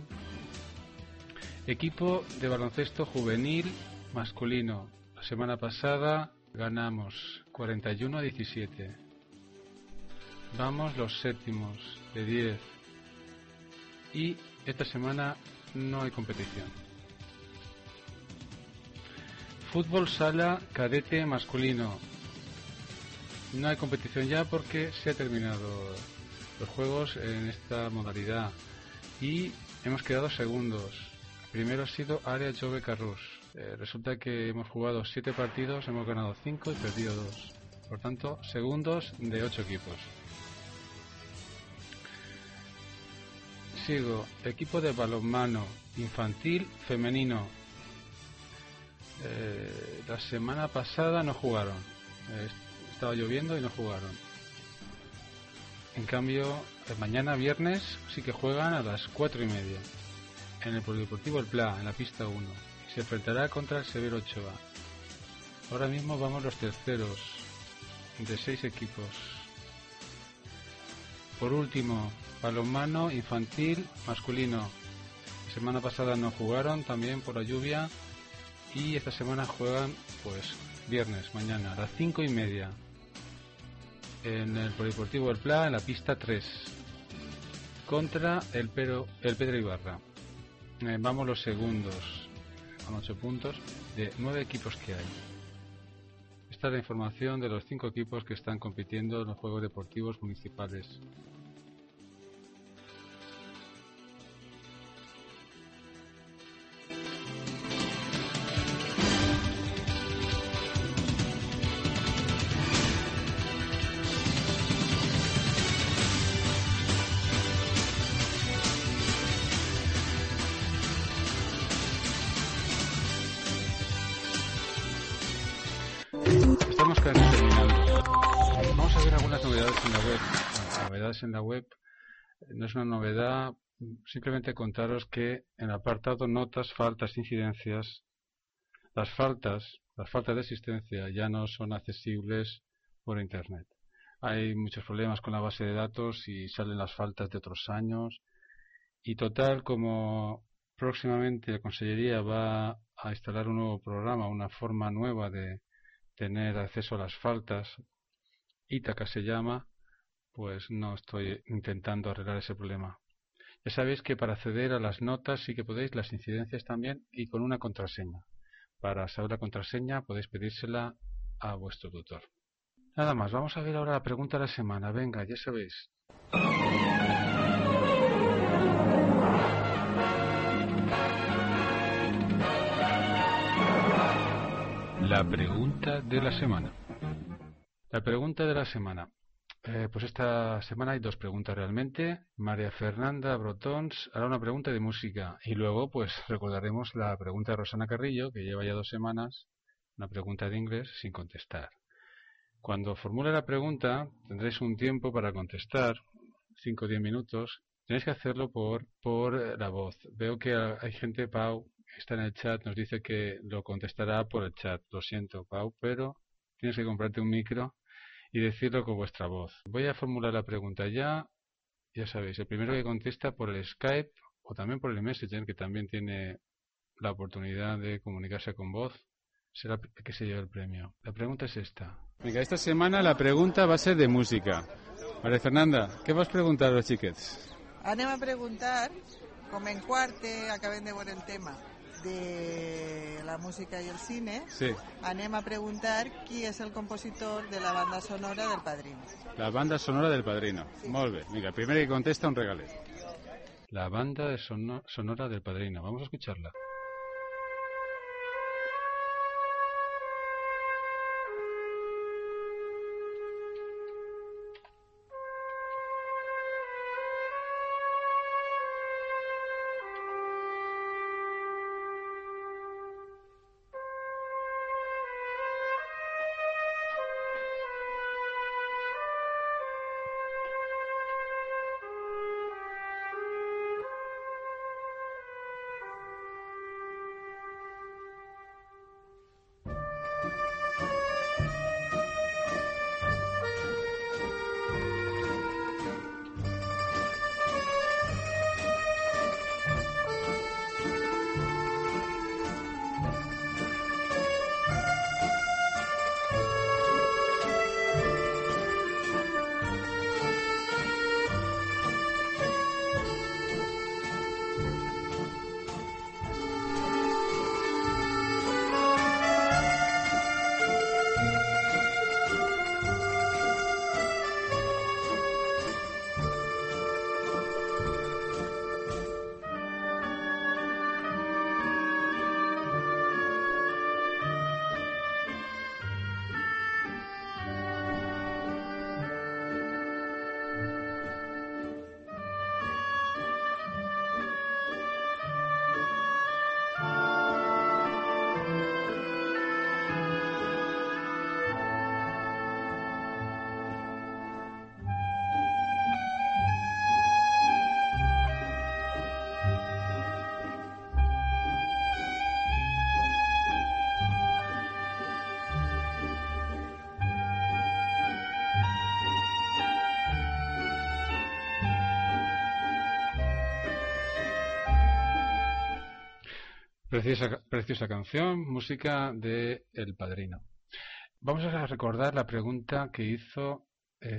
A: Equipo de baloncesto juvenil masculino. La semana pasada ganamos 41-17. Vamos los séptimos de 10. Y esta semana no hay competición. Fútbol sala cadete masculino. No hay competición ya porque se han terminado los juegos en esta modalidad y hemos quedado segundos. Primero ha sido Área Jove Carrús. Resulta que hemos jugado 7 partidos, hemos ganado 5 y perdido 2. Por tanto, segundos de 8 equipos. Sigo, equipo de balonmano infantil femenino. La semana pasada no jugaron. Estaba lloviendo y no jugaron. En cambio, mañana viernes sí que juegan a las 4:30 en el Polideportivo El Pla, en la pista 1. Se enfrentará contra el Severo Ochoa. Ahora mismo vamos los terceros de 6 equipos. Por último, balonmano infantil masculino. La semana pasada no jugaron también por la lluvia y esta semana juegan pues viernes, mañana a las 5:30 en el Polideportivo El Pla, en la pista 3 contra el Pedro Ibarra. Vamos los segundos con 8 puntos de 9 equipos que hay. Esta es la información de los 5 equipos que están compitiendo en los Juegos Deportivos Municipales. Estamos casi terminando. Vamos a ver algunas novedades en la web. Novedades en la web no es una novedad, simplemente contaros que en el apartado notas, faltas, incidencias, las faltas de existencia ya no son accesibles por internet. Hay muchos problemas con la base de datos y salen las faltas de otros años. Y total, como próximamente la Consellería va a instalar un nuevo programa, una forma nueva de tener acceso a las faltas, Ítaca se llama, pues no estoy intentando arreglar ese problema. Ya sabéis que para acceder a las notas sí que podéis, las incidencias también, y con una contraseña. Para saber la contraseña podéis pedírsela a vuestro tutor. Nada más, vamos a ver ahora la pregunta de la semana. Venga, ya sabéis. La pregunta de la semana. La pregunta de la semana. Pues esta semana hay 2 preguntas realmente. María Fernanda Brotons hará una pregunta de música y luego pues recordaremos la pregunta de Rosana Carrillo, que lleva ya 2 semanas, una pregunta de inglés sin contestar. Cuando formule la pregunta tendréis un tiempo para contestar, 5 o 10 minutos. Tenéis que hacerlo por la voz. Veo que hay gente, Pau, está en el chat, nos dice que lo contestará por el chat. Lo siento, Pau, pero tienes que comprarte un micro y decirlo con vuestra voz. Voy a formular la pregunta ya sabéis, el primero que contesta por el Skype o también por el Messenger, que también tiene la oportunidad de comunicarse con voz, será el que se lleve el premio. La pregunta es esta. Venga, esta semana la pregunta va a ser de música. María Fernanda, què vols preguntar a los xiquets?
D: Anem a preguntar, com en quart acabem de veure el tema de la música i el cine,
A: sí.
D: Anem a preguntar qui és el compositor de la banda sonora del Padrino.
A: La banda sonora del Padrino. Sí. Molt bé. Mira, el primer que contesta un regalet. La banda sonora del Padrino. Vamos a escucharla. Preciosa canción, música de El Padrino. Vamos a recordar la pregunta que hizo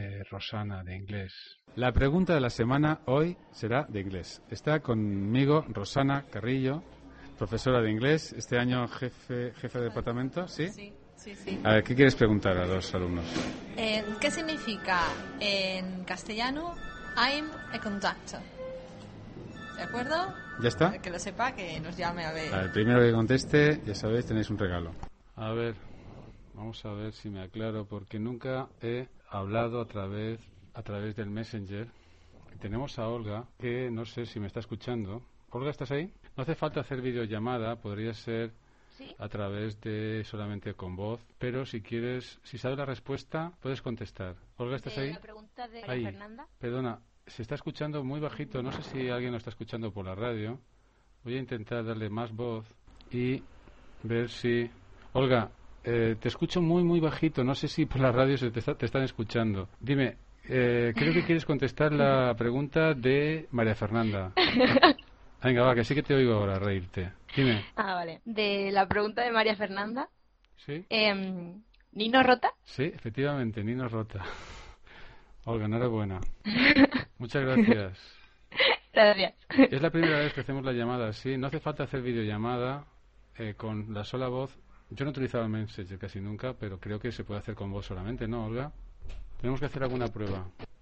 A: Rosana de inglés. La pregunta de la semana hoy será de inglés. Está conmigo Rosana Carrillo, profesora de inglés, este año jefe de departamento, ¿sí?
T: Sí. Sí, sí.
A: A ver, ¿qué quieres preguntar a los alumnos?
T: ¿Qué significa en castellano I'm a conductor? ¿De acuerdo?
A: ¿Ya está?
T: Que lo sepa, que nos llame a ver.
A: El primero que conteste, ya sabéis, tenéis un regalo. A ver, vamos a ver si me aclaro, porque nunca he hablado a través del Messenger. Tenemos a Olga, que no sé si me está escuchando. Olga, ¿estás ahí? No hace falta hacer videollamada, podría ser a través de solamente con voz, pero si quieres, si sabes la respuesta, puedes contestar. Olga, ¿estás ahí?
U: La pregunta de
A: Ahí.
U: Fernanda.
A: Perdona, se está escuchando muy bajito, no sé si alguien lo está escuchando por la radio. Voy a intentar darle más voz y ver si... Olga, te escucho muy bajito, no sé si por la radio te están escuchando. Dime, creo que quieres contestar la pregunta de María Fernanda. Venga, va, que sí que te oigo ahora reírte. Dime.
U: Ah, vale. De la pregunta de María Fernanda.
A: Sí.
U: ¿Nino Rota?
A: Sí, efectivamente, Nino Rota. Olga, enhorabuena. Muchas gracias.
U: Gracias.
A: Es la primera vez que hacemos la llamada así. No hace falta hacer videollamada con la sola voz. Yo no he utilizado el Messenger casi nunca, pero creo que se puede hacer con voz solamente, ¿no, Olga? Tenemos que hacer alguna prueba.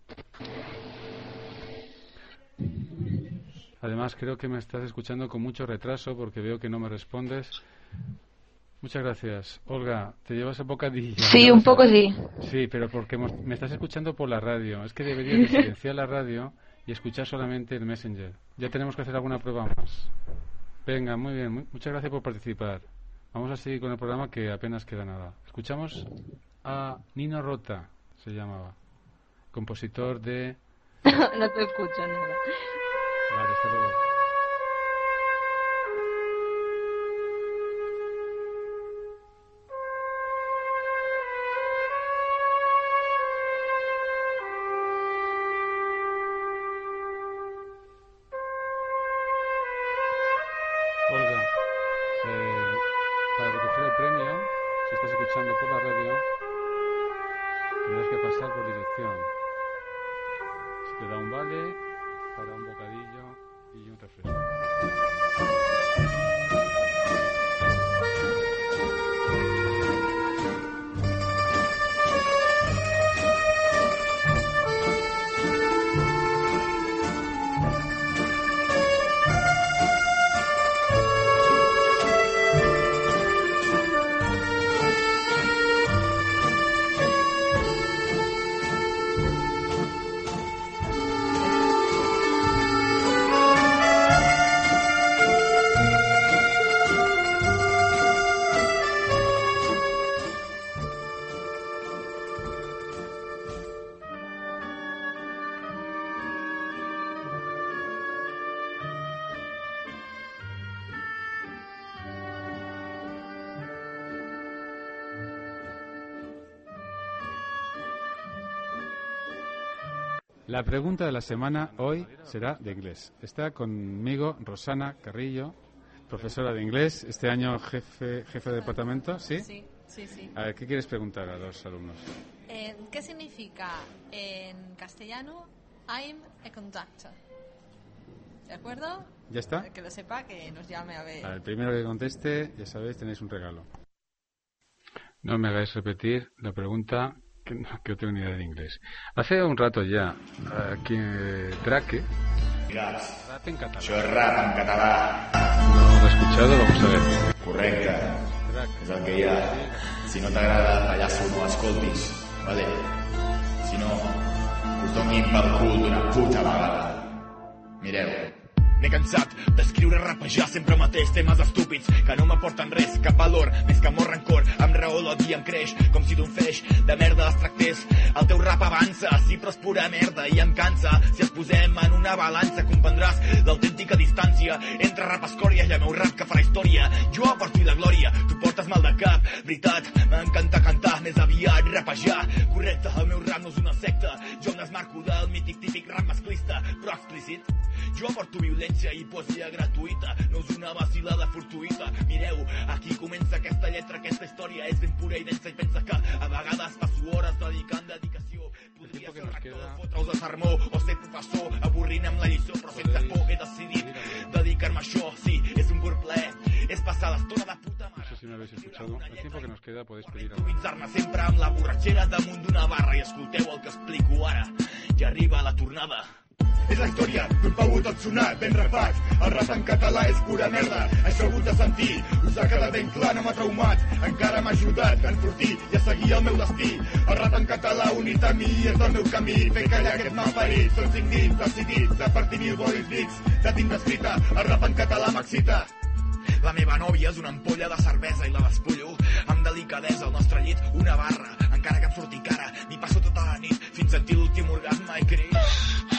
A: Además, creo que me estás escuchando con mucho retraso porque veo que no me respondes. Muchas gracias. Olga, ¿te llevas el bocadillo?
U: Sí, un poco sí.
A: Sí, pero porque me estás escuchando por la radio. Es que deberías de silenciar la radio y escuchar solamente el Messenger. Ya tenemos que hacer alguna prueba más. Venga, muy bien. Muchas gracias por participar. Vamos a seguir con el programa que apenas queda nada. Escuchamos a Nino Rota, se llamaba. Compositor de...
U: No te escucho nada.
A: Vale, hasta luego. Olga, para recoger el premio, si estás escuchando por la radio, tendrás que pasar por dirección. Se te da un vale para un bocadillo y un refresco. La pregunta de la semana hoy será de inglés. Está conmigo Rosana Carrillo, profesora de inglés, este año jefe de departamento, ¿sí?
T: Sí.
A: A ver, ¿qué quieres preguntar a los alumnos?
T: ¿Qué significa en castellano I'm a conductor? ¿De acuerdo?
A: ¿Ya está?
T: Que lo sepa, que nos llame a ver.
A: El primero que conteste, ya sabéis, tenéis un regalo. No me hagáis repetir la pregunta, que no tengo ni idea de inglés. Hace un rato ya, aquí en Traque... Rap en català.
V: Això és rap en català.
A: No lo he escuchado, vamos a ver.
V: Correcte. És el que hi ha. Si no t'agrada, pallasso, no escoltis. Vale? Si no, us donin pel cul d'una puta vegada. Mireu. M'he cansat d'escriure, rapejar sempre mateix temes estúpids que no m'aporten res, cap valor, més que amor, rancor. Amb raó l'odi em creix, com si d'un feix de merda es tractés. El teu rap avança, sí, però és pura merda i em cansa. Si es posem en una balança comprendràs l'autèntica distància entre rap escòria i el meu rap que farà història. Jo aporto la glòria, tu portes mal de cap. Veritat, m'encanta cantar, més aviat rapejar. Correcte, el meu rap no és una secta. Jo em desmarco del mític típic rap masclista, però explícit. Jo aporto violència i poesia gratuïta, no és una vacilada fortuïta. Mireu, aquí comença aquesta lletra, aquesta història és ben pura i densa i pensa que a vegades passo hores dedicant dedicació. Podria ser rector, fotre-us de sermó o ser professor, avorrint amb la lliçó, però sense por he decidit dedicar-me a això. Sí, és un pur plaer, és passar l'estona de puta mare.
A: No sé si me habéis escuchado. El tiempo que nos queda, podéis pedir algo.
V: Improvisar-me sempre amb la borratxera damunt d'una barra i escolteu el que explico ara. Ja arriba la tornada. És la història d'un pavo tot sonat, ben refat. El rap en català és pura merda, això he hagut de sentir. Us ha quedat ben clar, no m'ha traumat, encara m'ha ajudat a enfortir i a seguir el meu destí. El rap en català unit a mi és el meu camí, fer callar aquest malparit. Són 5 dits decidits a partir mil bolis dics de tinta escrita, el rap en català m'excita. La meva nòvia és una ampolla de cervesa i la despullo amb delicadesa al nostre llit, una barra, encara que em surti cara. M'hi passo tota la nit fins a sentir l'últim orgasme i creix.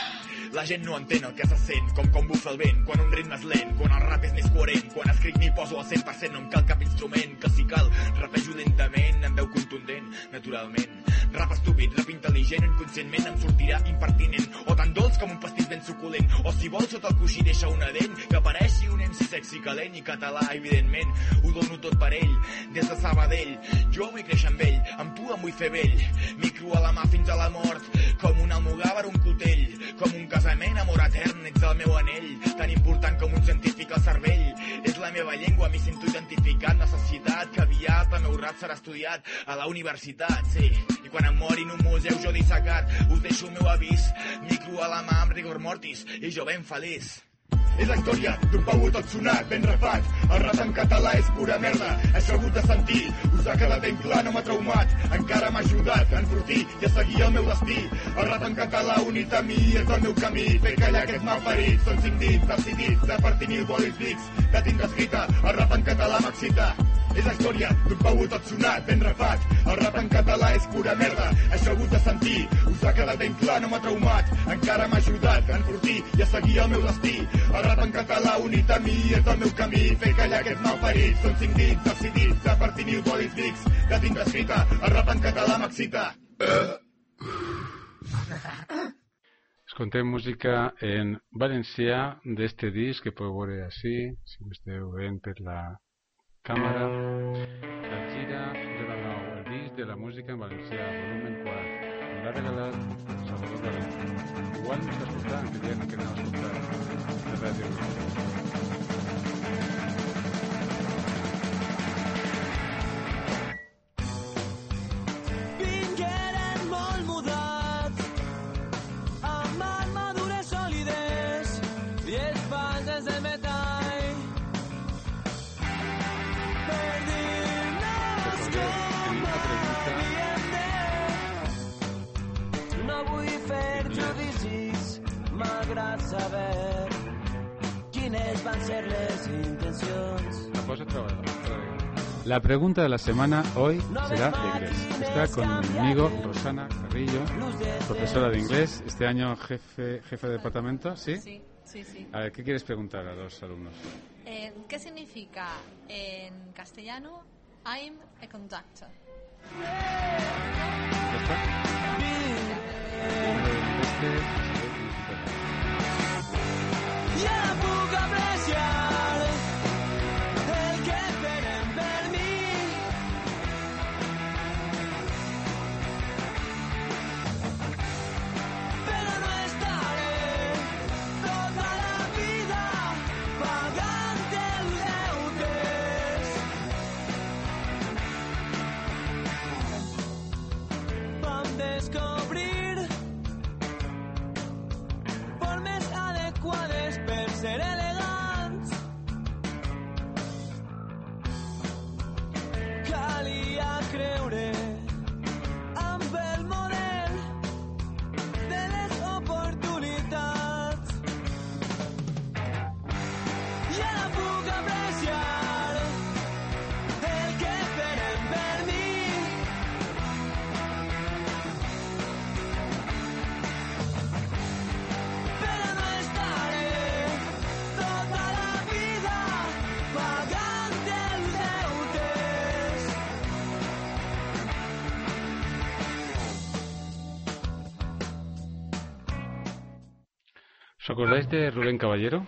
V: La gent no entén el que se sent, com bufa el vent, quan un ritme és lent, quan el rap és més coherent, quan escric m'hi poso al 100%, no em cal cap instrument, que si cal, rapejo lentament, amb veu contundent, naturalment. Rap estúpid, rap intel·ligent, inconscientment em sortirà impertinent, o tan dolç com un pastís ben suculent, o si vols sota el coixí deixa una dent, que apareixi un MC sexy calent i català, evidentment, ho dono tot per ell, des de Sabadell, jo vull créixer amb ell, amb tu em vull fer vell, micro a la mà fins a la mort, com un almogàver o un cotell, com un casament, amor etern, ets el meu anell, tan important com un científic al cervell, és la meva llengua, m'hi sento identificat, necessitat, que aviat el meu rap serà estudiat a la universitat, sí, i quan em mori en un museu jo dissecat, us deixo el meu avís, micro a la mà amb rigor mortis, i jo ben feliç. És la història d'un pavo tot sonat, ben refat. El rap en català és pura merda, això he hagut de sentir. Us ha quedat ben clar, no m'ha traumat, encara m'ha ajudat a enfortir i a seguir el meu destí. El rap en català unit a mi és el meu camí, fer callar aquest malparit. Són 5 dits decidits a partir mil bolis dics de tinta escrita, el rap en català m'excita. És la història d'un pavo tot sonat, ben refat. El rap en català és pura merda, això he hagut de sentir. Us ha quedat ben clar, no m'ha traumat, encara m'ha ajudat a enfortir i a seguir el meu destí. El rap en català unit a mi és el meu camí, fer callar aquest malparit. Són 5 dits decidits a partir mil bolis dics de tinta escrita, el rap en català m'excita.
A: Escoltem música en valencià d'este disc que podeu veure així, si ho esteu veient per la càmera, la gira de la nou, el disc de la música en valencià, volumen 4. Me l'ha regalat Salvador València. Igual no està escoltant, que ja no queda escoltar la ràdio.
J: Vingueren molt mudats, amb armadures sòlides i espases de metall. No vull fer judicis, m'agrada saber quines van ser les intencions.
A: La pregunta de la semana hoy será de inglés. Está conmigo Rosana Carrillo, profesora de inglés, este año jefe de departamento, ¿sí?
T: Sí, sí, sí.
A: A ver, ¿qué quieres preguntar a los alumnos?
T: ¿Qué significa en castellano I'm a conductor?
J: Ja puc apreciar el que esperen per mi. Però no estaré tota la vida pagant els deutes. Vam descobrir formes adequades per ser elegants. Calia creure amb el model de les oportunitats. I ara puc apreciar el que esperen per mi. Però no estaré tota la vida pagant els deutes.
A: ¿Os acordáis de Rubén Caballero?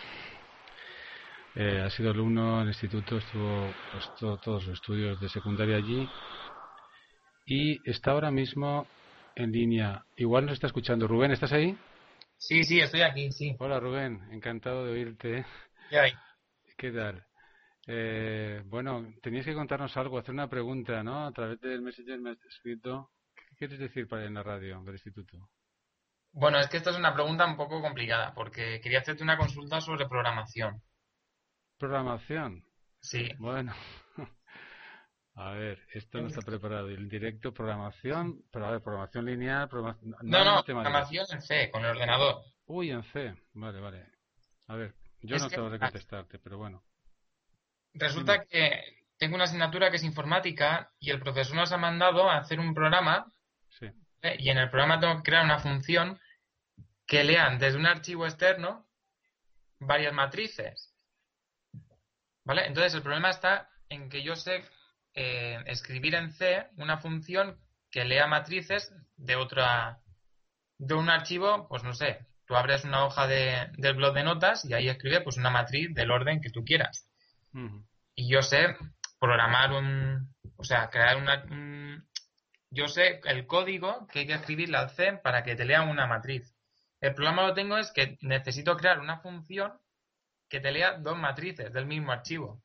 A: Ha sido alumno en el instituto, estuvo todos los estudios de secundaria allí y está ahora mismo en línea. Igual nos está escuchando. Rubén, ¿estás ahí?
B: Sí, sí, estoy aquí, sí.
A: Hola Rubén, encantado de oírte.
B: ¿Qué hay?
A: ¿Qué tal? Bueno, tenías que contarnos algo, hacer una pregunta, ¿no? A través del Messenger me has escrito. ¿Qué quieres decir en la radio del instituto?
B: Bueno, es que esta es una pregunta un poco complicada, porque quería hacerte una consulta sobre programación.
A: ¿Programación?
B: Sí.
A: Bueno, a ver, esto no está preparado. El directo, programación, pero a ver, programación lineal,
B: No, programación en C, con el ordenador.
A: Uy, en C, vale. A ver, yo no tengo que contestarte, pero bueno.
B: Resulta que tengo una asignatura que es informática y el profesor nos ha mandado a hacer un programa.
A: Sí.
B: Y en el programa tengo que crear una función que lean desde un archivo externo varias matrices. ¿Vale? Entonces el problema está en que yo sé escribir en C una función que lea matrices de un archivo, pues no sé, tú abres una hoja del blog de notas y ahí escribe pues una matriz del orden que tú quieras. Y yo sé programar crear yo sé el código que hay que escribirle al C para que te lea una matriz. El problema lo tengo es que necesito crear una función que te lea dos matrices del mismo archivo.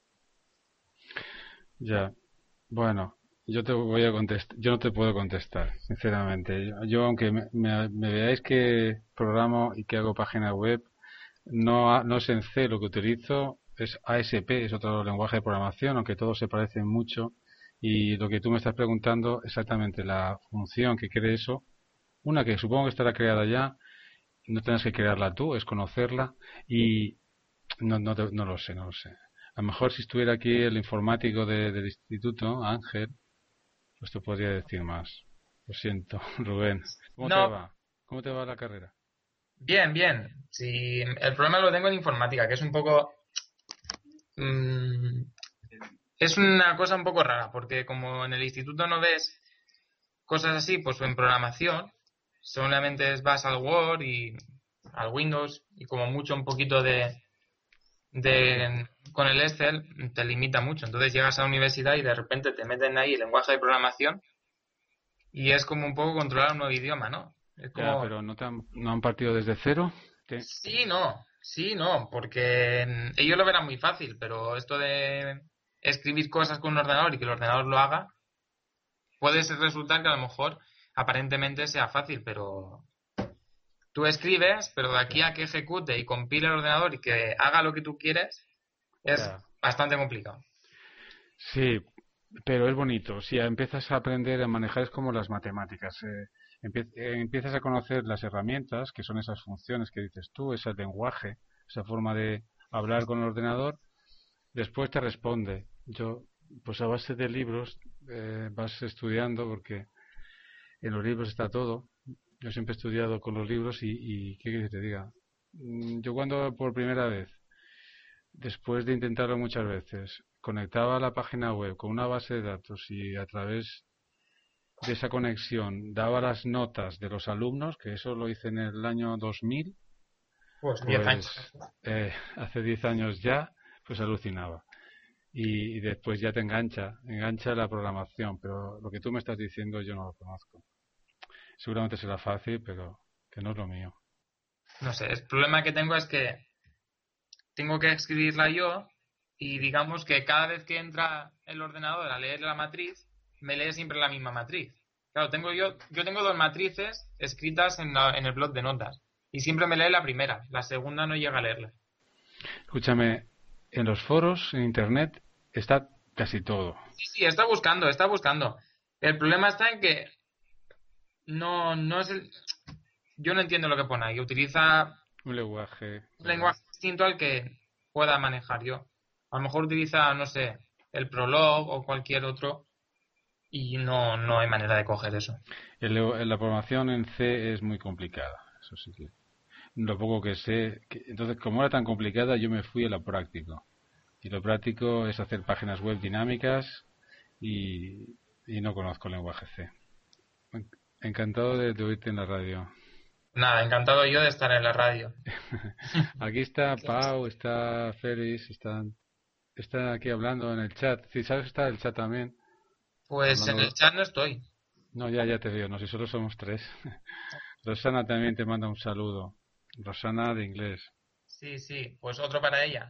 A: Ya, bueno, yo te voy a contestar. Yo no te puedo contestar, sinceramente. Yo aunque me veáis que programo y que hago página web, no es en C lo que utilizo, es ASP, es otro lenguaje de programación, aunque todos se parecen mucho. Y lo que tú me estás preguntando, exactamente la función que cree eso, una que supongo que estará creada ya, no tendrás que crearla tú, es conocerla y no lo sé. A lo mejor si estuviera aquí el informático del instituto, Ángel, pues te podría decir más. Lo siento, Rubén. ¿Cómo te va? ¿Cómo te va la carrera?
B: Bien. Sí, el problema lo tengo en informática, que es un poco... es una cosa un poco rara, porque como en el instituto no ves cosas así, pues en programación solamente vas al Word y al Windows y como mucho un poquito con el Excel te limita mucho. Entonces llegas a la universidad y de repente te meten ahí el lenguaje de programación y es como un poco controlar un nuevo idioma, ¿no? Es como...
A: Ya, pero ¿no han partido desde cero?
B: Sí, no, porque ellos lo verán muy fácil, pero esto de escribir cosas con un ordenador y que el ordenador lo haga, puede resultar que a lo mejor aparentemente sea fácil, pero tú escribes, pero de aquí a que ejecute y compile el ordenador y que haga lo que tú quieres, es bastante complicado.
A: Sí, pero es bonito. Si empiezas a aprender a manejar, es como las matemáticas. Empiezas a conocer las herramientas, que son esas funciones que dices tú, ese lenguaje, esa forma de hablar con el ordenador, después te responde. Pues a base de libros vas estudiando, porque en los libros está todo. Yo siempre he estudiado con los libros y ¿qué quieres que te diga? Yo cuando por primera vez, después de intentarlo muchas veces, conectaba la página web con una base de datos y a través de esa conexión daba las notas de los alumnos, que eso lo hice en el año 2000,
B: pues 10 años.
A: Hace 10 años ya, pues alucinaba. Y después ya te engancha la programación, pero lo que tú me estás diciendo yo no lo conozco. Seguramente será fácil, pero que no es lo mío.
B: No sé, el problema que tengo es que tengo que escribirla yo y digamos que cada vez que entra el ordenador a leer la matriz, me lee siempre la misma matriz. Claro, yo tengo dos matrices escritas en el blog de notas y siempre me lee la primera, la segunda no llega a leerla.
A: Escúchame, en los foros, en internet, está casi todo.
B: Sí, está buscando. El problema está en que no es yo no entiendo lo que pone ahí. Utiliza
A: un lenguaje
B: distinto al que pueda manejar yo. A lo mejor utiliza, no sé, el Prolog o cualquier otro y no hay manera de coger eso.
A: La programación en C es muy complicada, eso sí que lo poco que sé. Entonces, como era tan complicada, yo me fui a lo práctico. Y lo práctico es hacer páginas web dinámicas y no conozco el lenguaje C. Encantado de oírte en la radio.
B: Nada, encantado yo de estar en la radio.
A: Aquí está Pau, está Félix, están aquí hablando en el chat. Si sabes, está el chat también.
B: Pues hablando... en el chat no estoy.
A: No, ya te veo, no, si solo somos 3. Rosana también te manda un saludo. Rosana de inglés.
B: Sí, pues otro para ella.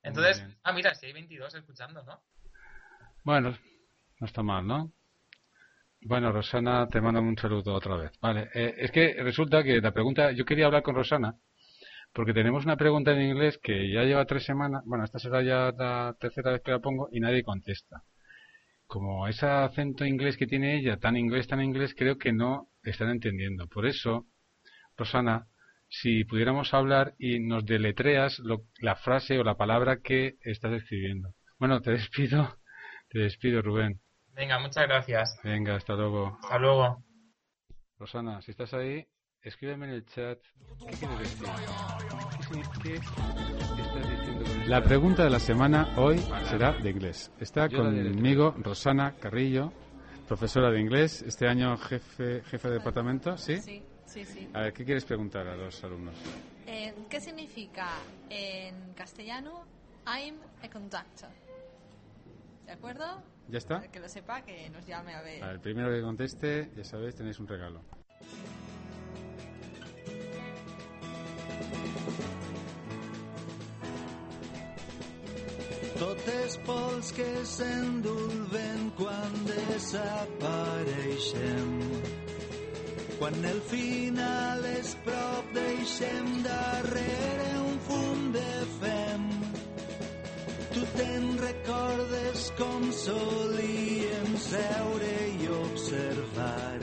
B: Entonces, mira, si hay 22 escuchando, ¿no?
A: Bueno, no está mal, ¿no? Bueno, Rosana, te mando un saludo otra vez. Vale, es que resulta que la pregunta, yo quería hablar con Rosana, porque tenemos una pregunta en inglés que ya lleva 3 semanas, bueno, esta será ya la tercera vez que la pongo y nadie contesta. Como ese acento inglés que tiene ella, tan inglés, creo que no están entendiendo. Por eso, Rosana, si pudiéramos hablar y nos deletreas la frase o la palabra que estás escribiendo. Bueno, te despido, Rubén.
B: Venga, muchas gracias.
A: Venga, hasta luego.
B: Hasta luego.
A: Rosana, si estás ahí, escríbeme en el chat. ¿Qué quieres decir? ¿Qué estás diciendo? La pregunta de la semana hoy será de inglés. Está conmigo Rosana Carrillo, profesora de inglés, este año jefe de departamento, ¿sí?
T: Sí.
A: A ver, ¿qué quieres preguntar a los alumnos?
T: ¿Qué significa en castellano I'm a conductor? ¿De acuerdo?
A: ¿Ya está?
T: Que lo sepa, que nos llame a ver.
A: El primero que conteste, ya sabéis, tenéis un regalo.
Q: Tot és pols que s'endulven quan desapareixem. Quan el final és prop deixem darrere un fum de fem. Tu te'n recordes com solíem seure i observar.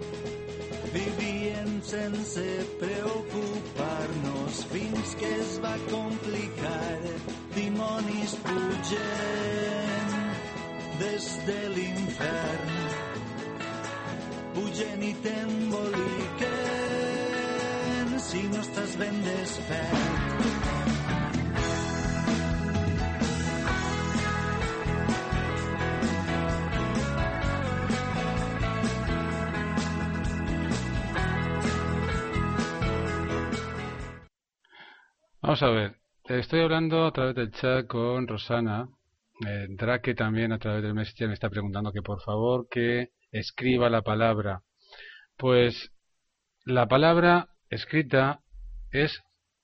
Q: Vivien sense preocupar-nos fins que es va complicar. Dimonis pugen des de l'infern, pugen i t'emboliquen si no estàs ben despert.
A: Vamos a ver, estoy hablando a través del chat con Rosana. Drake también a través del Messenger me está preguntando que por favor que escriba la palabra. Pues la palabra escrita es...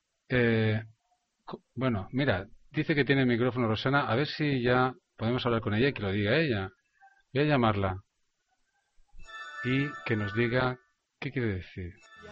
A: bueno, mira, dice que tiene el micrófono Rosana. A ver si ya podemos hablar con ella y que lo diga ella. Voy a llamarla y que nos diga qué quiere decir.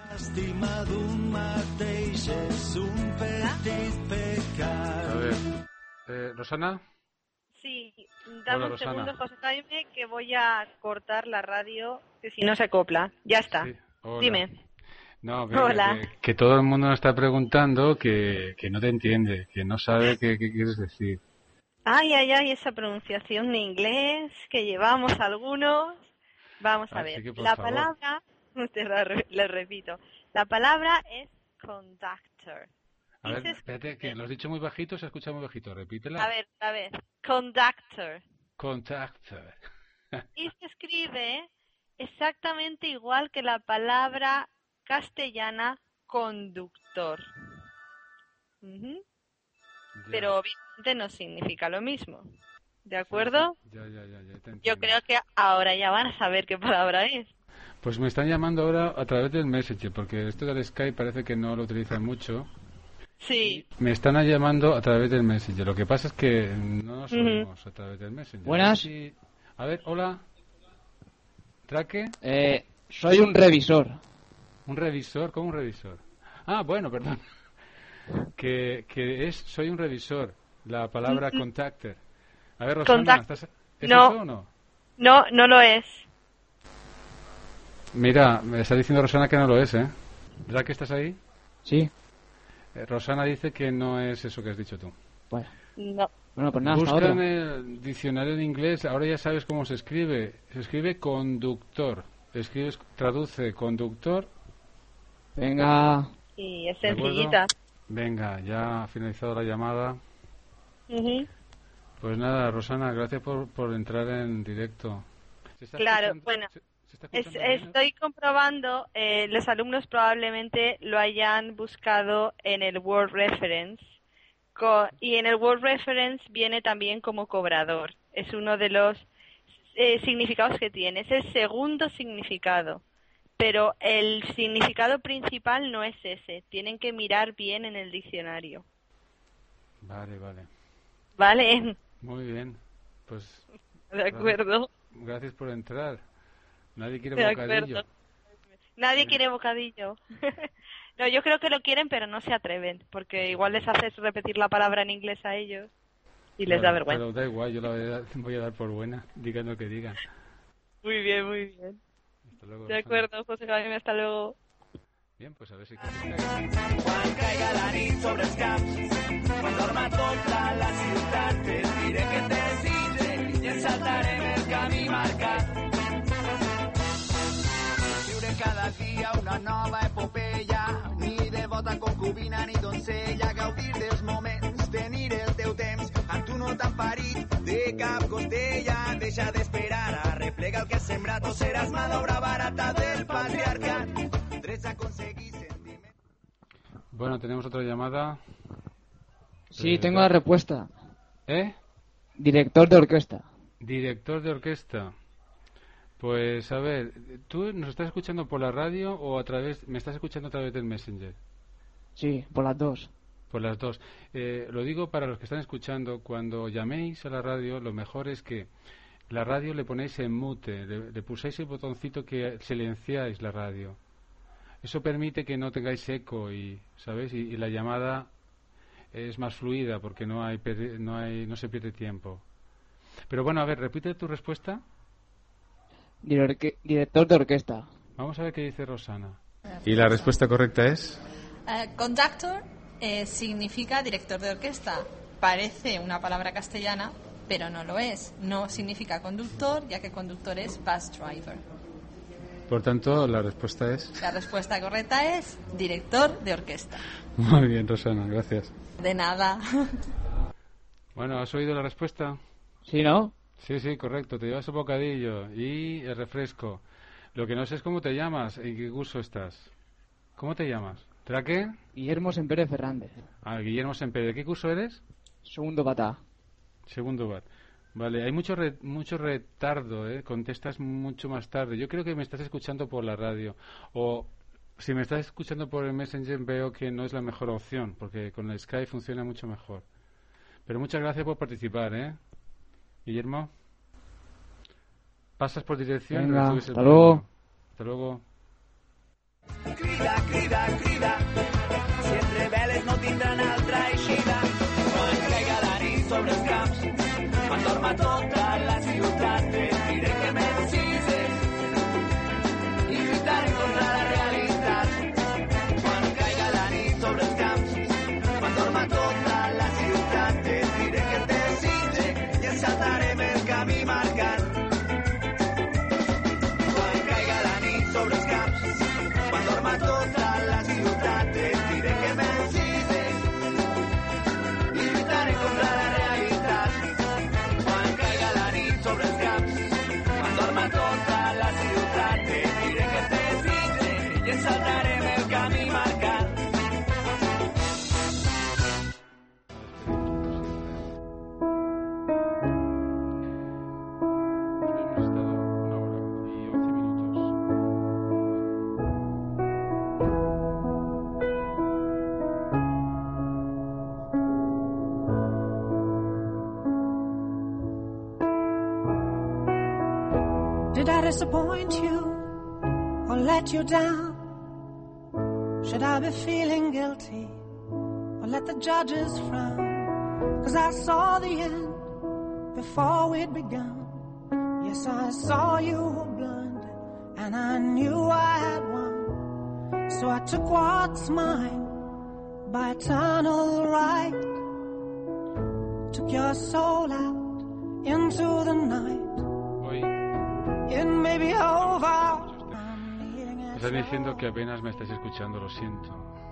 A: A ver, ¿Rosana?
C: Sí, dame
A: Hola,
C: un
A: Rosana.
C: segundo, José Jaime, que voy a cortar la radio, que si no se acopla. Ya está.
A: Sí, hola.
C: Dime.
A: No, venga,
C: Hola.
A: que todo el mundo nos está preguntando que no te entiende, que no sabe qué quieres decir.
C: Ay, esa pronunciación de inglés que llevamos algunos. Vamos a
A: Así
C: ver.
A: que, por
C: La
A: favor.
C: palabra, te la repito, la palabra es conductor.
A: A ver, espérate, que lo has dicho muy bajito, se escucha muy bajito. Repítela.
C: A ver, conductor.
A: Contactor.
C: Y se escribe exactamente igual que la palabra castellana conductor. Ujú. Pero obviamente no significa lo mismo. ¿De acuerdo?
A: Ya te entiendo.
C: Yo creo que ahora ya van a saber qué palabra es.
A: Pues me están llamando ahora a través del Messenger, porque esto del Skype parece que no lo utilizan mucho.
C: Sí.
A: Me están llamando a través del Messenger. Lo que pasa es que no nos oímos a través del Messenger.
E: Buenas.
A: A ver, hola. ¿Traque?
E: Soy un revisor.
A: ¿Un revisor? ¿Cómo un revisor? Ah, bueno, perdón. Soy un revisor. La palabra contactor. A ver, Rosana, ¿es
C: no.
A: eso o no?
C: No, no lo es.
A: Mira, me está diciendo Rosana que no lo es, ¿eh? ¿Verdad que estás ahí?
E: Sí.
A: Rosana dice que no es eso que has dicho tú.
E: Bueno.
C: No.
E: Bueno, pues nada,
A: Busca
E: hasta
A: en
E: ahora.
A: el diccionario en inglés, ahora ya sabes cómo se escribe. Se escribe conductor. Traduce conductor.
E: Venga.
C: Y es
A: ¿De acuerdo?
C: sencillita.
A: Venga, ya ha finalizado la llamada.
C: Ujú.
A: Pues nada, Rosana, gracias por entrar en directo. ¿Se está
C: Claro,
A: escuchando?
C: bueno.
A: ¿Se está escuchando bien?
C: Estoy comprobando, los alumnos probablemente lo hayan buscado en el Word Reference y en el Word Reference viene también como cobrador. Es uno de los significados que tiene. Es el segundo significado, pero el significado principal no es ese. Tienen que mirar bien en el diccionario.
A: Vale.
C: ¿vale?
A: Muy bien, pues...
C: De acuerdo.
A: Gracias por entrar. Nadie quiere
C: De
A: bocadillo.
C: acuerdo. Nadie quiere bocadillo. No, yo creo que lo quieren, pero no se atreven, porque igual les haces repetir la palabra en inglés a ellos y les da vergüenza.
A: Pero da igual, yo la voy a dar por buena, digan lo que digan.
C: Muy bien, muy bien.
A: Hasta luego,
C: de acuerdo, José Jaime, hasta luego.
A: Bien, pues a ver si...
J: Quan caiga la nit sobre els camps, quan dorma tota la ciutat, et diré que et desitge i ens saltarem el camí marcat. Viure cada dia una nova epopeia, ni devota concubina ni doncella, gaudir dels moments, tenir el teu temps, amb tu no t'han parit de cap costella, deixa d'esperar, arreplega el que has sembrat, o seràs mà d'obra barata del patriarcat.
A: Bueno, tenemos otra llamada.
E: Sí, tengo la respuesta.
A: ¿Eh?
E: Director de orquesta.
A: Director de orquesta. Pues a ver, ¿tú nos estás escuchando por la radio o me estás escuchando a través del Messenger?
E: Sí, por las dos.
A: Por las dos. Lo digo para los que están escuchando, cuando llaméis a la radio, lo mejor es que la radio le ponéis en mute, le pulsáis el botoncito que silenciáis la radio. Eso permite que no tengáis eco ¿sabéis? Y la llamada es más fluida porque no se pierde tiempo. Pero bueno, a ver, repite tu respuesta.
E: Director de orquesta.
A: Vamos a ver qué dice Rosana. ¿Y la respuesta correcta es?
T: Conductor significa director de orquesta. Parece una palabra castellana, pero no lo es. No significa conductor, ya que conductor es bus driver.
A: Por tanto, la respuesta es...
T: La respuesta correcta es director de orquesta.
A: Muy bien, Rosana, gracias.
T: De nada.
A: Bueno, ¿has oído la respuesta?
E: Sí, ¿no?
A: Sí, correcto. Te llevas el bocadillo y el refresco. Lo que no sé es cómo te llamas, en qué curso estás. ¿Cómo te llamas? ¿Traque?
E: Guillermo Sempere Fernández.
A: Ah, Guillermo Sempere. ¿De qué curso eres?
E: Segundo bata.
A: Segundo bat. Vale, hay mucho retardo, contestas mucho más tarde. Yo creo que me estás escuchando por la radio. O si me estás escuchando por el Messenger veo que no es la mejor opción, porque con el Skype funciona mucho mejor. Pero muchas gracias por participar, Guillermo. Pasas por dirección.
E: Venga, hasta luego.
A: Hasta luego.
J: Crida, crida, crida, si et rebel·les no tindran altra eixida. Quan caiga la nit sobre els camps, quan dorma tota la ciutat, et diré que m'excises i lluitaré contra la realitat. Quan caiga la nit sobre els camps, quan dorma tota la ciutat, et diré que et desitge i ens saltarem el camí marcat. Quan caiga la nit sobre els camps, quan dorma tota la ciutat, et diré que m'excises i lluitaré contra la realitat. Quan caiga la nit sobre els camps, quan dorma tota la ciutat, et diré que et desitge i ens saltarem el camí marcat.
F: Did I disappoint you or let you down? Should I be feeling guilty or let the judges frown? 'Cause I saw the end before we'd begun. Yes, I saw you were blind and I knew I had won. So I took what's mine by eternal right. Took your soul out into the night. It may be over.
A: Me están diciendo que apenas me estáis escuchando, lo siento.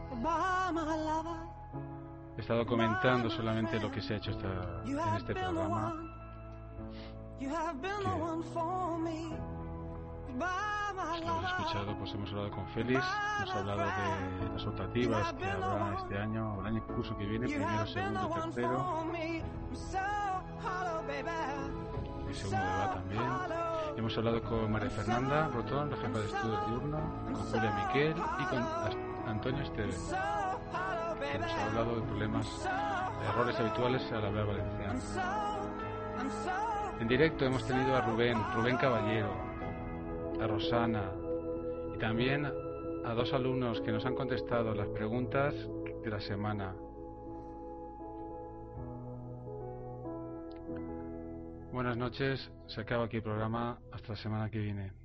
A: He estado comentando solamente lo que se ha hecho en este programa. Los que hemos escuchado, pues hemos hablado con Félix, hemos hablado de las optativas que habrá este año, o el año curso que viene, primero, segundo y tercero. Y segundo va también. Hemos hablado con María Fernanda Rotón, la jefa de estudios diurno, con Julia Miquel y con Antonio Esteves, que nos ha hablado de problemas errores habituales al hablar valenciano. En directo hemos tenido a Rubén Caballero, a Rosana y también a 2 alumnos que nos han contestado las preguntas de la semana. Buenas noches, se acaba aquí el programa, hasta la semana que viene.